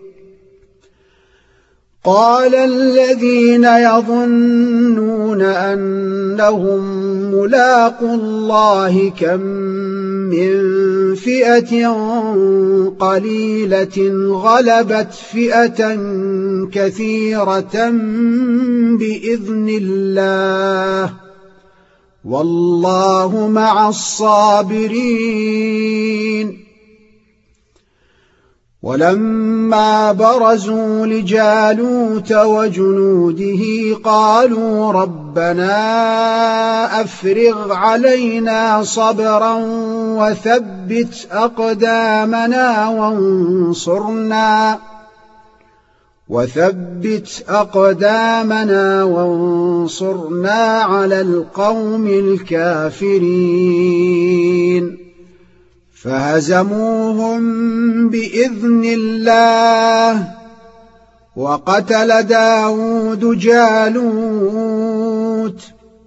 قال الذين يظنون أنهم ملاقو الله كم من فئة قليلة غلبت فئة كثيرة بإذن الله والله مع الصابرين. ولما برزوا لجالوت وجنوده قالوا ربنا أفرغ علينا صبرا وثبت أقدامنا وانصرنا وثبت أقدامنا وانصرنا على القوم الكافرين. فهزموهم بإذن الله وقتل داود جالوت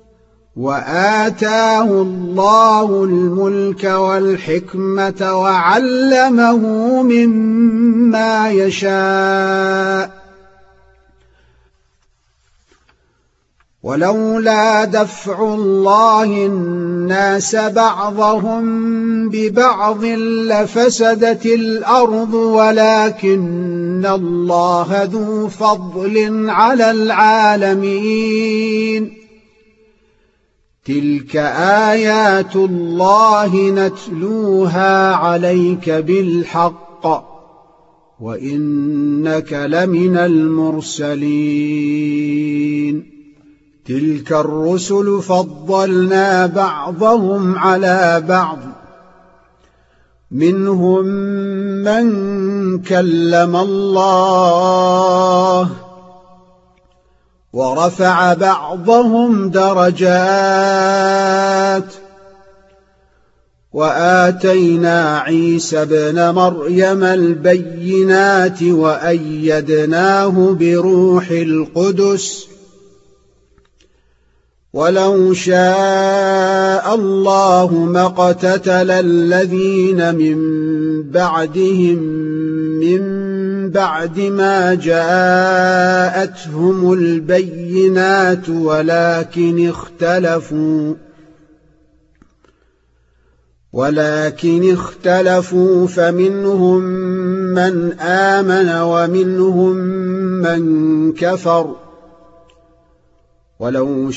وآتاه الله الملك والحكمة وعلمه مما يشاء. ولولا دفع الله الناس بعضهم ببعض لفسدت الأرض ولكن الله ذو فضل على العالمين. تلك آيات الله نتلوها عليك بالحق وإنك لمن المرسلين. تلك الرسل فضلنا بعضهم على بعض منهم من كلم الله ورفع بعضهم درجات وآتينا عيسى ابن مريم البينات وأيدناه بروح القدس ولو شاء الله ما اقتتل الذين من بعدهم من بعد ما جاءتهم البينات ولكن اختلفوا ولكن اختلفوا فمنهم من آمن ومنهم من كفر ولو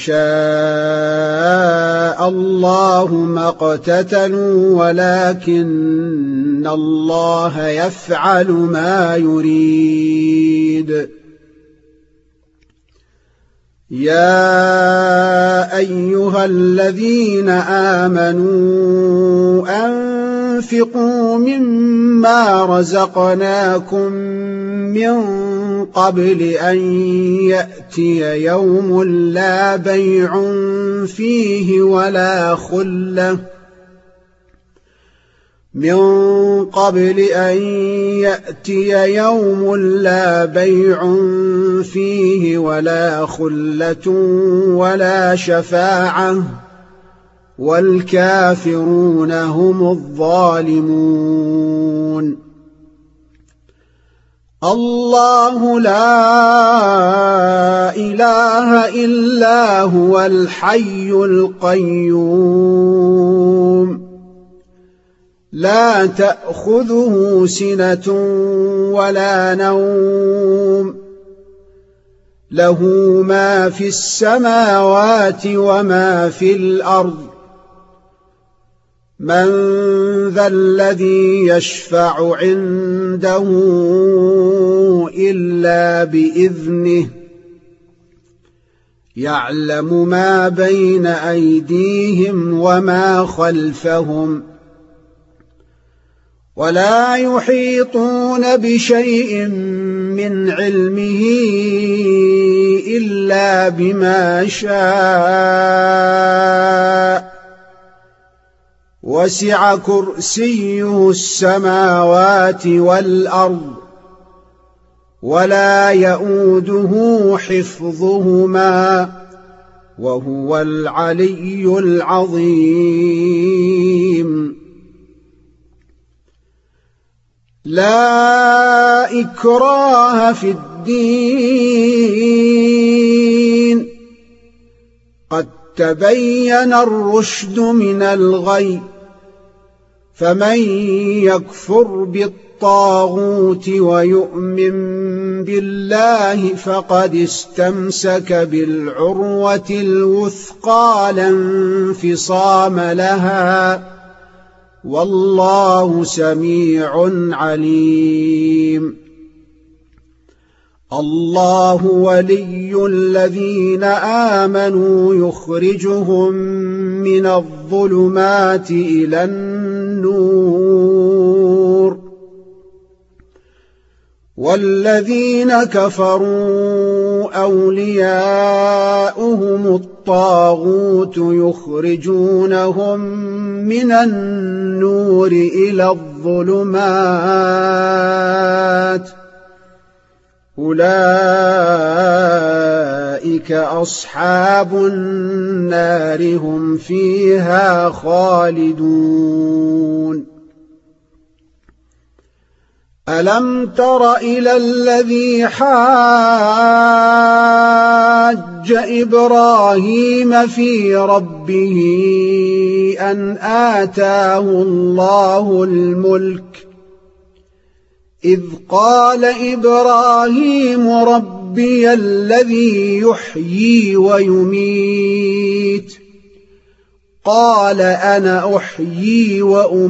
شاء الله ما اقتتلوا ولكن الله يفعل ما يريد. يا أيها الذين آمنوا أنفقوا مما رزقناكم من قبل أن يأتي يوم لا بيع فيه ولا خلة من قبل أن يأتي يوم لا بيع فيه ولا خلة ولا شفاعة والكافرون هم الظالمون. الله لا إله إلا هو الحي القيوم لا تأخذه سنة ولا نوم له ما في السماوات وما في الأرض من ذا الذي يشفع عنده إلا بإذنه يعلم ما بين أيديهم وما خلفهم ولا يحيطون بشيء من علمه إلا بما شاء وسع كرسيه السماوات والأرض ولا يئوده حفظهما وهو العلي العظيم لا إكراه في الدين قد تبين الرشد من الغي فمن يكفر بالطاغوت ويؤمن بالله فقد استمسك بالعروة الوثقى لا انفصام لها والله سميع عليم الله ولي الذين آمنوا يخرجهم من الظلمات إلى النور والذين كفروا أولياؤهم الطاغوت يخرجونهم من النور إلى الظلمات أولئك أصحاب النار هم فيها خالدون ألم تر إلى الذي حاج إبراهيم في ربه أن آتاه الله الملك إذ قال إبراهيم ربي الذي يحيي ويميت قال أنا أحيي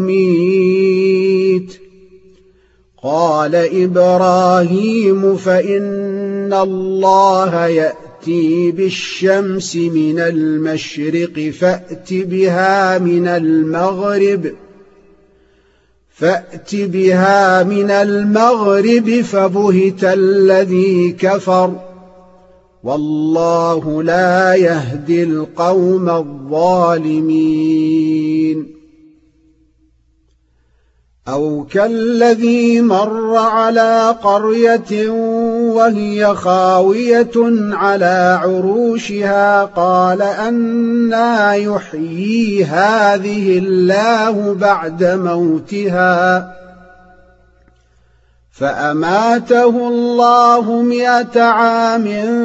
وأميت قال إبراهيم فإن الله يأتي بالشمس من المشرق فأت بها من المغرب فأت بها من المغرب فبهت الذي كفر والله لا يهدي القوم الظالمين أو كالذي مر على قرية وهي خاوية على عروشها قال أنى يحيي هذه الله بعد موتها فأماته الله مئة عام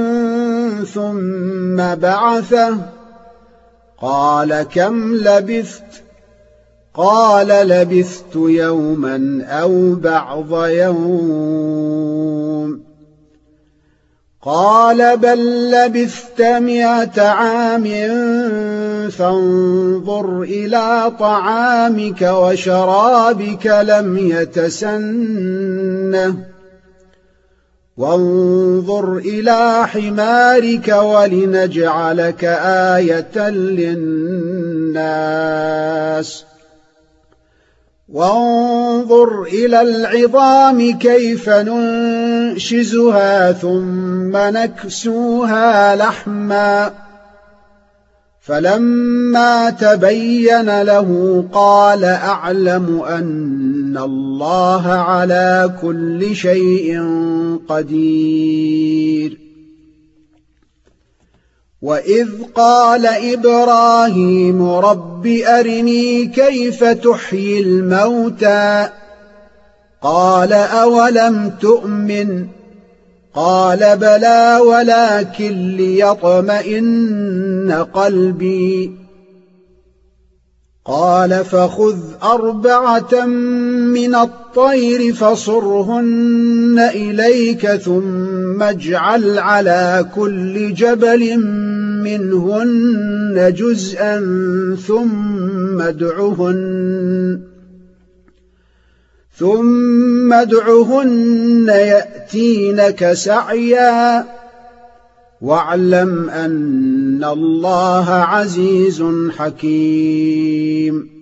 ثم بعثه قال كم لبثت قال لبثت يوما أو بعض يوم قال بل لبثت مئة عام فانظر إلى طعامك وشرابك لم يتسنه وانظر إلى حمارك ولنجعلك آية للناس وانظر إلى العظام كيف ننشزها ثم نكسوها لحما فلما تبين له قال أعلم أن الله على كل شيء قدير وإذ قال إبراهيم رب أرني كيف تحيي الموتى قال أولم تؤمن قال بلى ولكن ليطمئن قلبي قال فخذ أربعة من الطير فصرهن إليك ثم اجعل على كل جبل منهن جزءا ثم ادعهن ثم ادعهن يأتينك سعيا واعلم أن الله عزيز حكيم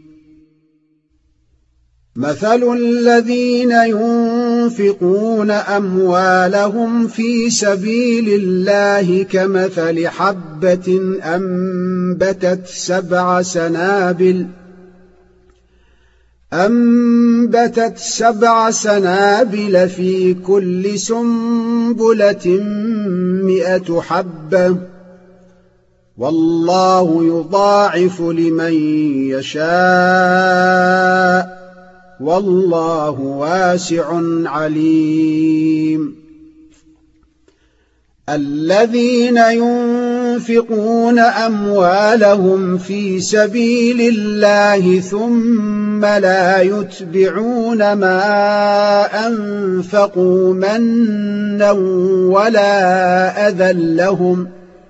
مثل الذين ينفقون أموالهم في سبيل الله كمثل حبة أنبتت سبع سنابل أنبتت سبع سنابل في كل سنبلة مئة حبة والله يضاعف لمن يشاء والله واسع عليم الذين ينفقون أموالهم في سبيل الله ثم لا يتبعون ما أنفقوا منا ولا أذى لهم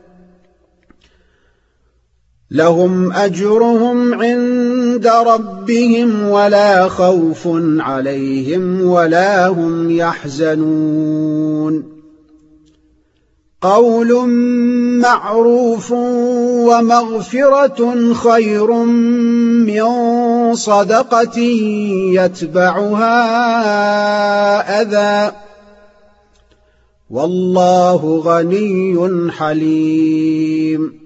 لهم أجرهم عند ربهم ولا خوف عليهم ولا هم يحزنون قول معروف ومغفرة خير من صدقة يتبعها أذى والله غني حليم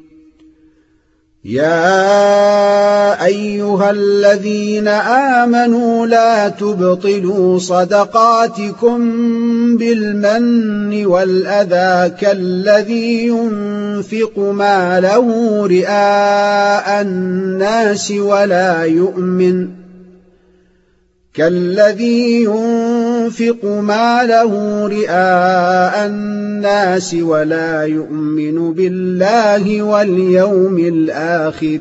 يا أيها الذين آمنوا لا تبطلوا صدقاتكم بالمن والأذى كالذي ينفق ماله رئاء الناس ولا يؤمن كالذي ينفق ماله رئاء الناس ولا يؤمن بالله واليوم الآخر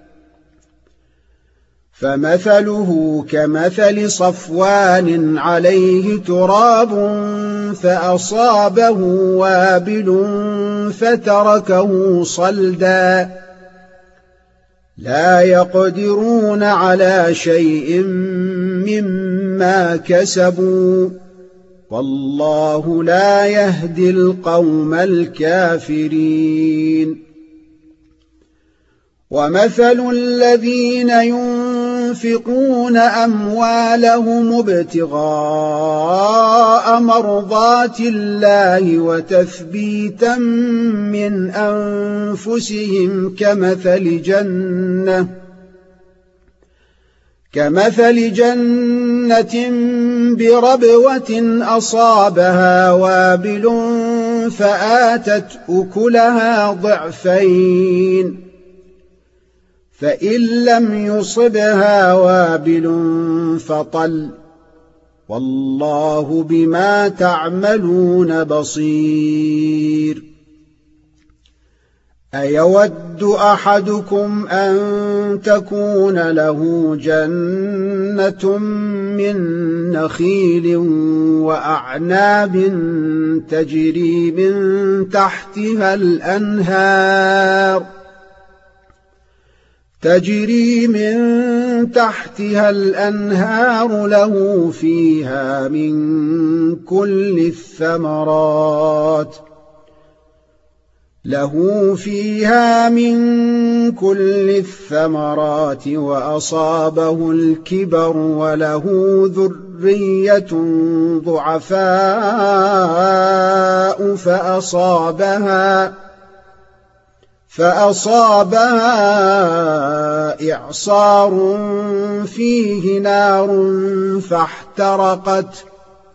فمثله كمثل صفوان عليه تراب فأصابه وابل فتركه صلدا لا يقدرون على شيء مما كسبوا والله لا يهدي القوم الكافرين ومثل الذين ينفقون أموالهم ابتغاء مرضات الله وتثبيتا من أنفسهم كمثل جنة كمثل جنة بربوة أصابها وابل فآتت أكلها ضعفين فإن لم يصبها وابل فطل والله بما تعملون بصير أيود أحدكم أن تكون له جنة من نخيل وأعناب تجري من تحتها الأنهار تجري من تحتها الأنهار له فيها من كل الثمرات له فيها من كل الثمرات وأصابه الكبر وله ذرية ضعفاء فأصابها فأصابها إعصار فيه نار فاحترقت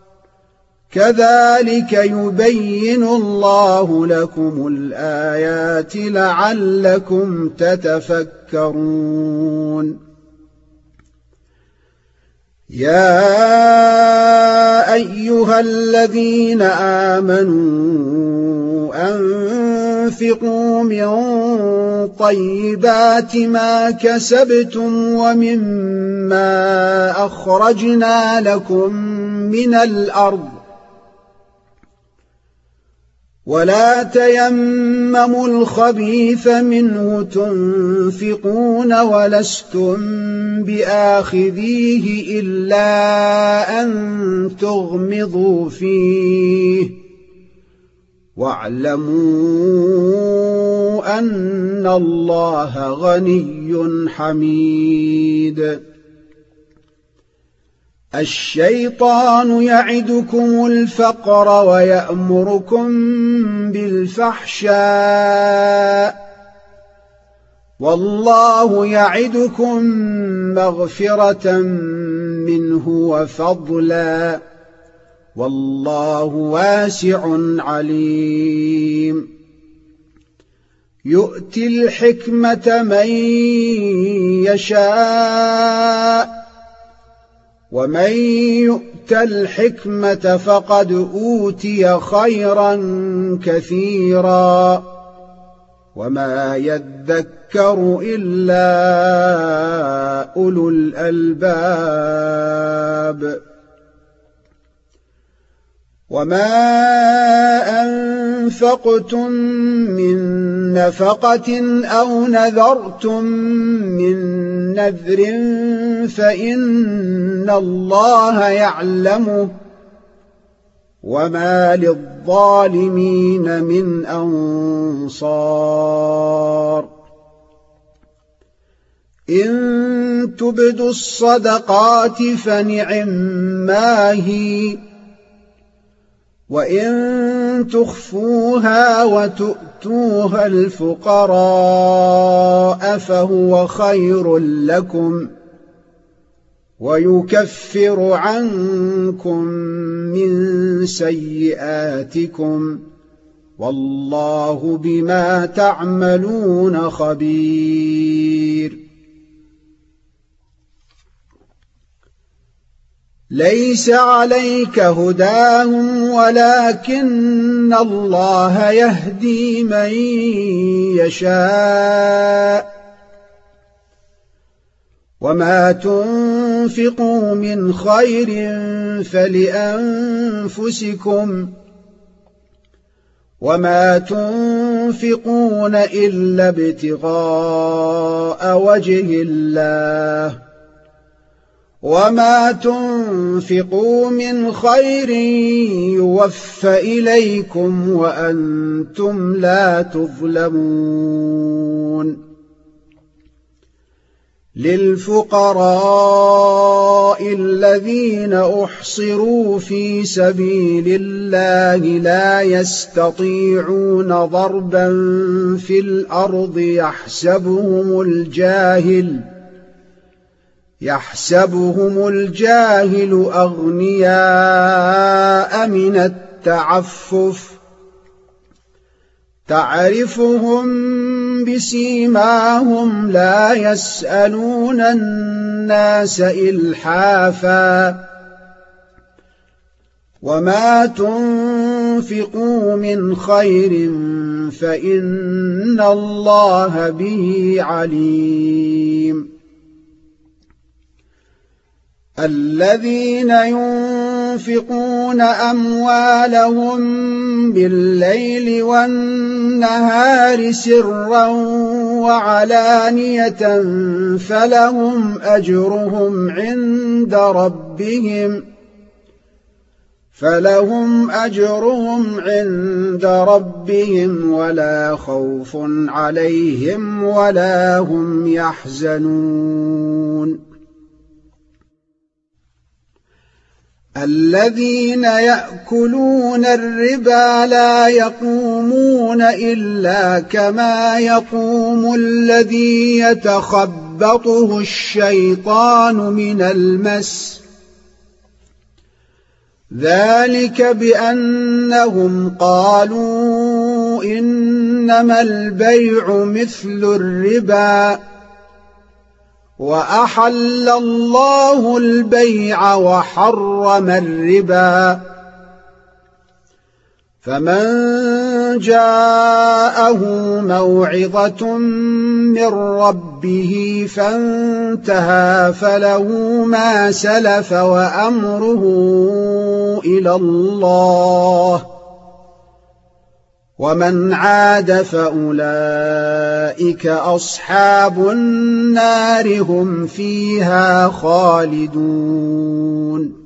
كذلك يبين الله لكم الآيات لعلكم تتفكرون يا أيها الذين آمنوا أنفقوا أنفقوا من طيبات ما كسبتم ومما أخرجنا لكم من الأرض ولا تيمموا الخبيث منه تنفقون ولستم بآخذيه إلا أن تغمضوا فيه واعلموا أن الله غني حميد. الشيطان يعدكم الفقر ويأمركم بالفحشاء والله يعدكم مغفرة منه وفضلا والله واسع عليم. يؤتي الحكمة من يشاء ومن يؤت الحكمة فقد أوتي خيرا كثيرا وما يذكر إلا أولو الألباب. وما أنفقتم من نفقة أو نذرتم من نذر فإن الله يعلمه وما للظالمين من أنصار. إن تبدوا الصدقات فنعما هي وإن تخفوها وتؤتوها الفقراء فهو خير لكم ويكفر عنكم من سيئاتكم والله بما تعملون خبير. ليس عليك هداهم ولكن الله يهدي من يشاء وما تنفقوا من خير فلأنفسكم وما تنفقون إلا ابتغاء وجه الله وما تنفقوا من خير يوفى إليكم وأنتم لا تظلمون. للفقراء الذين أحصروا في سبيل الله لا يستطيعون ضربا في الأرض يحسبهم الجاهل يحسبهم الجاهل أغنياء من التعفف تعرفهم بسيماهم لا يسألون الناس إلحافا وما تنفقوا من خير فإن الله به عليم. الذين ينفقون أموالهم بالليل والنهار سرا وعلانية فلهم أجرهم عند ربهم فلهم أجرهم عند ربهم ولا خوف عليهم ولا هم يحزنون. الذين يأكلون الربا لا يقومون إلا كما يقوم الذي يتخبطه الشيطان من المس ذلك بأنهم قالوا إنما البيع مثل الربا وأحل الله البيع وحرم الربا فمن جاءه موعظة من ربه فانتهى فله ما سلف وأمره إلى الله، ومن عاد فأولئك أصحاب النار هم فيها خالدون.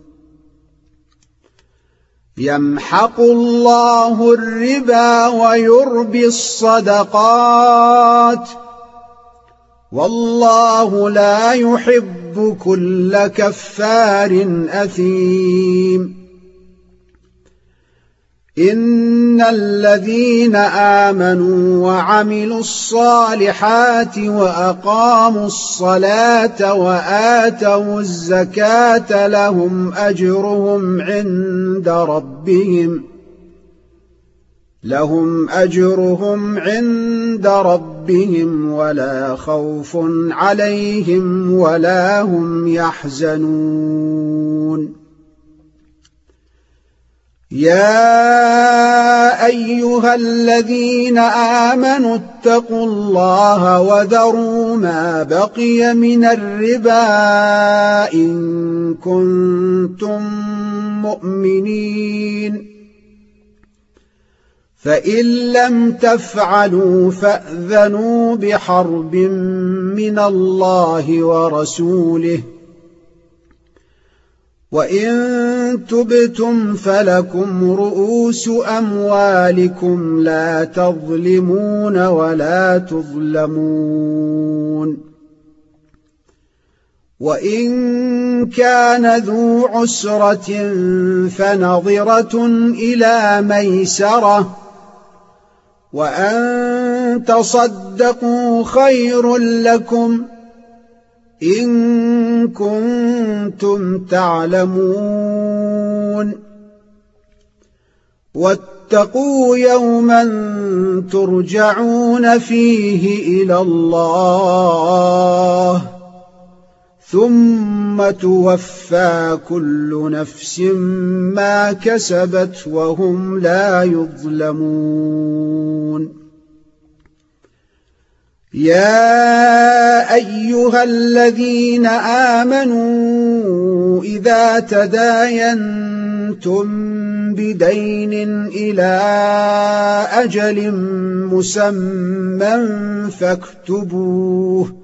يمحق الله الربا ويربي الصدقات، والله لا يحب كل كفار أثيم. إن الذين آمنوا وعملوا الصالحات وأقاموا الصلاة وآتوا الزكاة لهم أجرهم عند ربهم لهم أجرهم عند ربهم ولا خوف عليهم ولا هم يحزنون. يا أيها الذين آمنوا اتقوا الله وذروا ما بقي من الربا إن كنتم مؤمنين، فإن لم تفعلوا فأذنوا بحرب من الله ورسوله، وإن تبتم فلكم رؤوس أموالكم لا تظلمون ولا تظلمون. وإن كان ذو عسرة فنظرة إلى ميسرة، وأن تصدقوا خير لكم إن كنتم تعلمون. واتقوا يوما ترجعون فيه إلى الله ثم توفى كل نفس ما كسبت وهم لا يظلمون. يا أيها الذين آمنوا إذا تداينتم بدين إلى أجل مسمى فاكتبوه،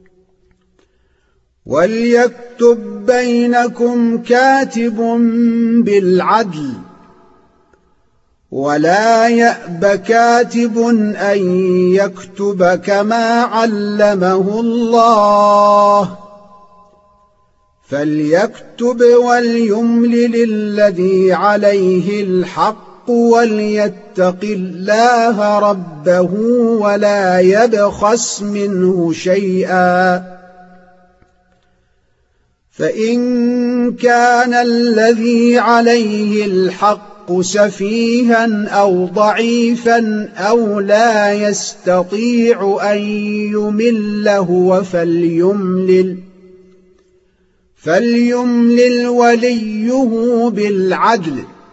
وليكتب بينكم كاتب بالعدل، ولا يأب كاتب أن يكتب كما علمه الله، فليكتب وليملل الذي عليه الحق وليتق الله ربه ولا يبخس منه شيئا، فإن كان الذي عليه الحق سفيها أو ضعيفا أو لا يستطيع أن يمل هو فليملل فليملل وليه بالعدل،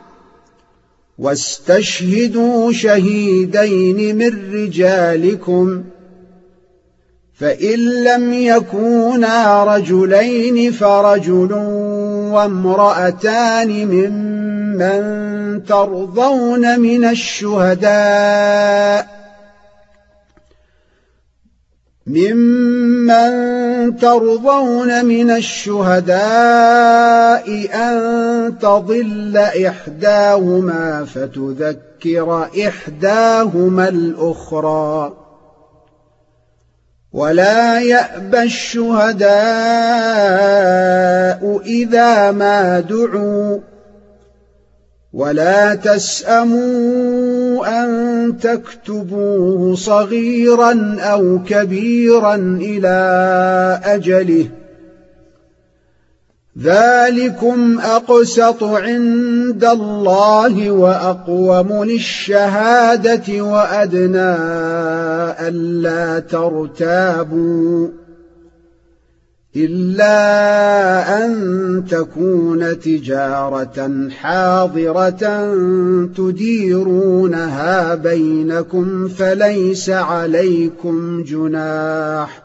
واستشهدوا شهيدين من رجالكم، فإن لم يكونا رجلين فرجل وامرأتان ممن ترضون من الشهداء ممن ترضون من الشهداء أن تضل إحداهما فتذكر إحداهما الأخرى، ولا يأبى الشهداء إذا ما دعوا، ولا تسأموا أن تكتبوه صغيرا أو كبيرا إلى أجله، ذلكم أقسط عند الله وأقوم للشهادة وأدنى ألا ترتابوا، إلا أن تكون تجارة حاضرة تديرونها بينكم فليس عليكم جناح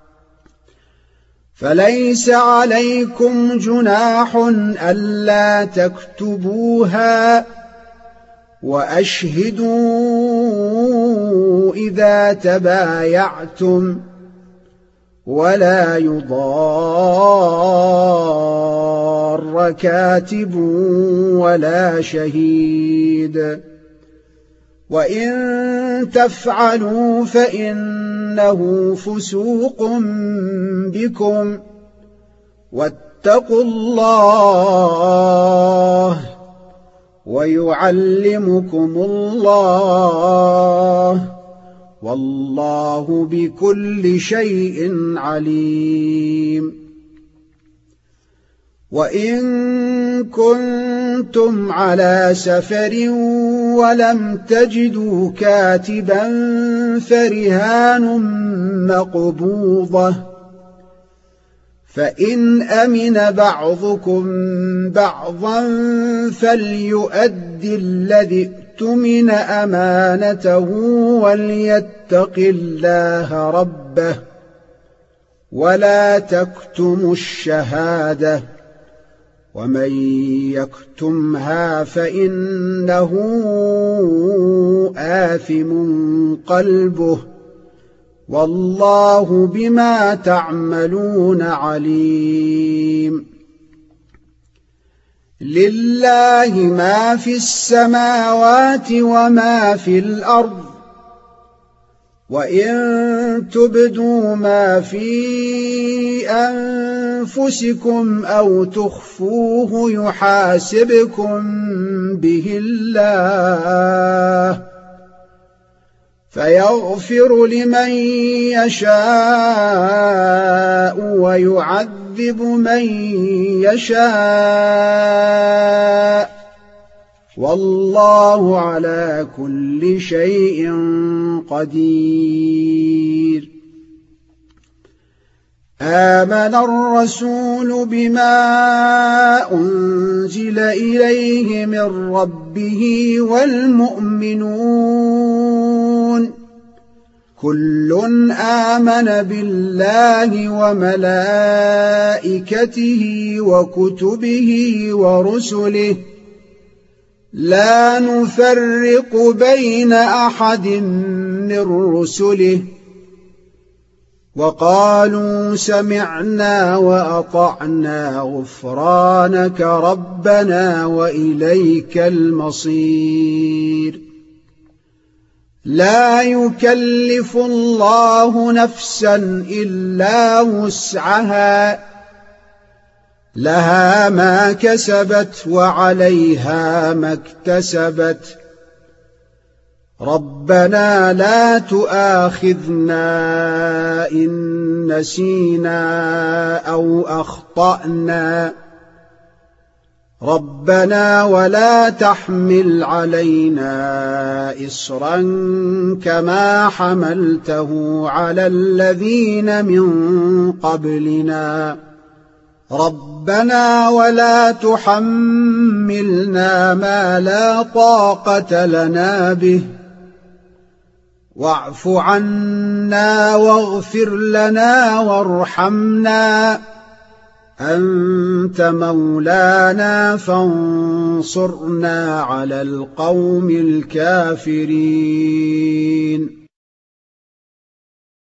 فليس عليكم جناح ألا تكتبوها وأشهدوا إذا تبايعتم ولا يضار كاتب ولا شهيد وإن تفعلوا فإنه فسوق بكم واتقوا الله ويعلمكم الله والله بكل شيء عليم وإن كنتم على سفر ولم تجدوا كاتبا فرهان مقبوضة فإن أمن بعضكم بعضا فليؤد الذي اؤتمن أمانته وليتق الله ربه ولا تكتموا الشهادة ومن يكتمها فإنه آثم قلبه والله بما تعملون عليم لله ما في السماوات وما في الأرض وإن تبدوا ما في أنفسكم أو تخفوه يحاسبكم به الله فيغفر لمن يشاء ويعذب من يشاء والله على كل شيء قدير آمن الرسول بما أنزل إليه من ربه والمؤمنون كل آمن بالله وملائكته وكتبه ورسله لا نفرق بين أحد من رسله وقالوا سمعنا وأطعنا غفرانك ربنا وإليك المصير لا يكلف الله نفسا إلا وسعها لها ما كسبت وعليها ما اكتسبت ربنا لا تؤاخذنا إن نسينا أو أخطأنا ربنا ولا تحمل علينا إصرا كما حملته على الذين من قبلنا ربنا ولا تحملنا ما لا طاقة لنا به واعف عنا واغفر لنا وارحمنا أنت مولانا فانصرنا على القوم الكافرين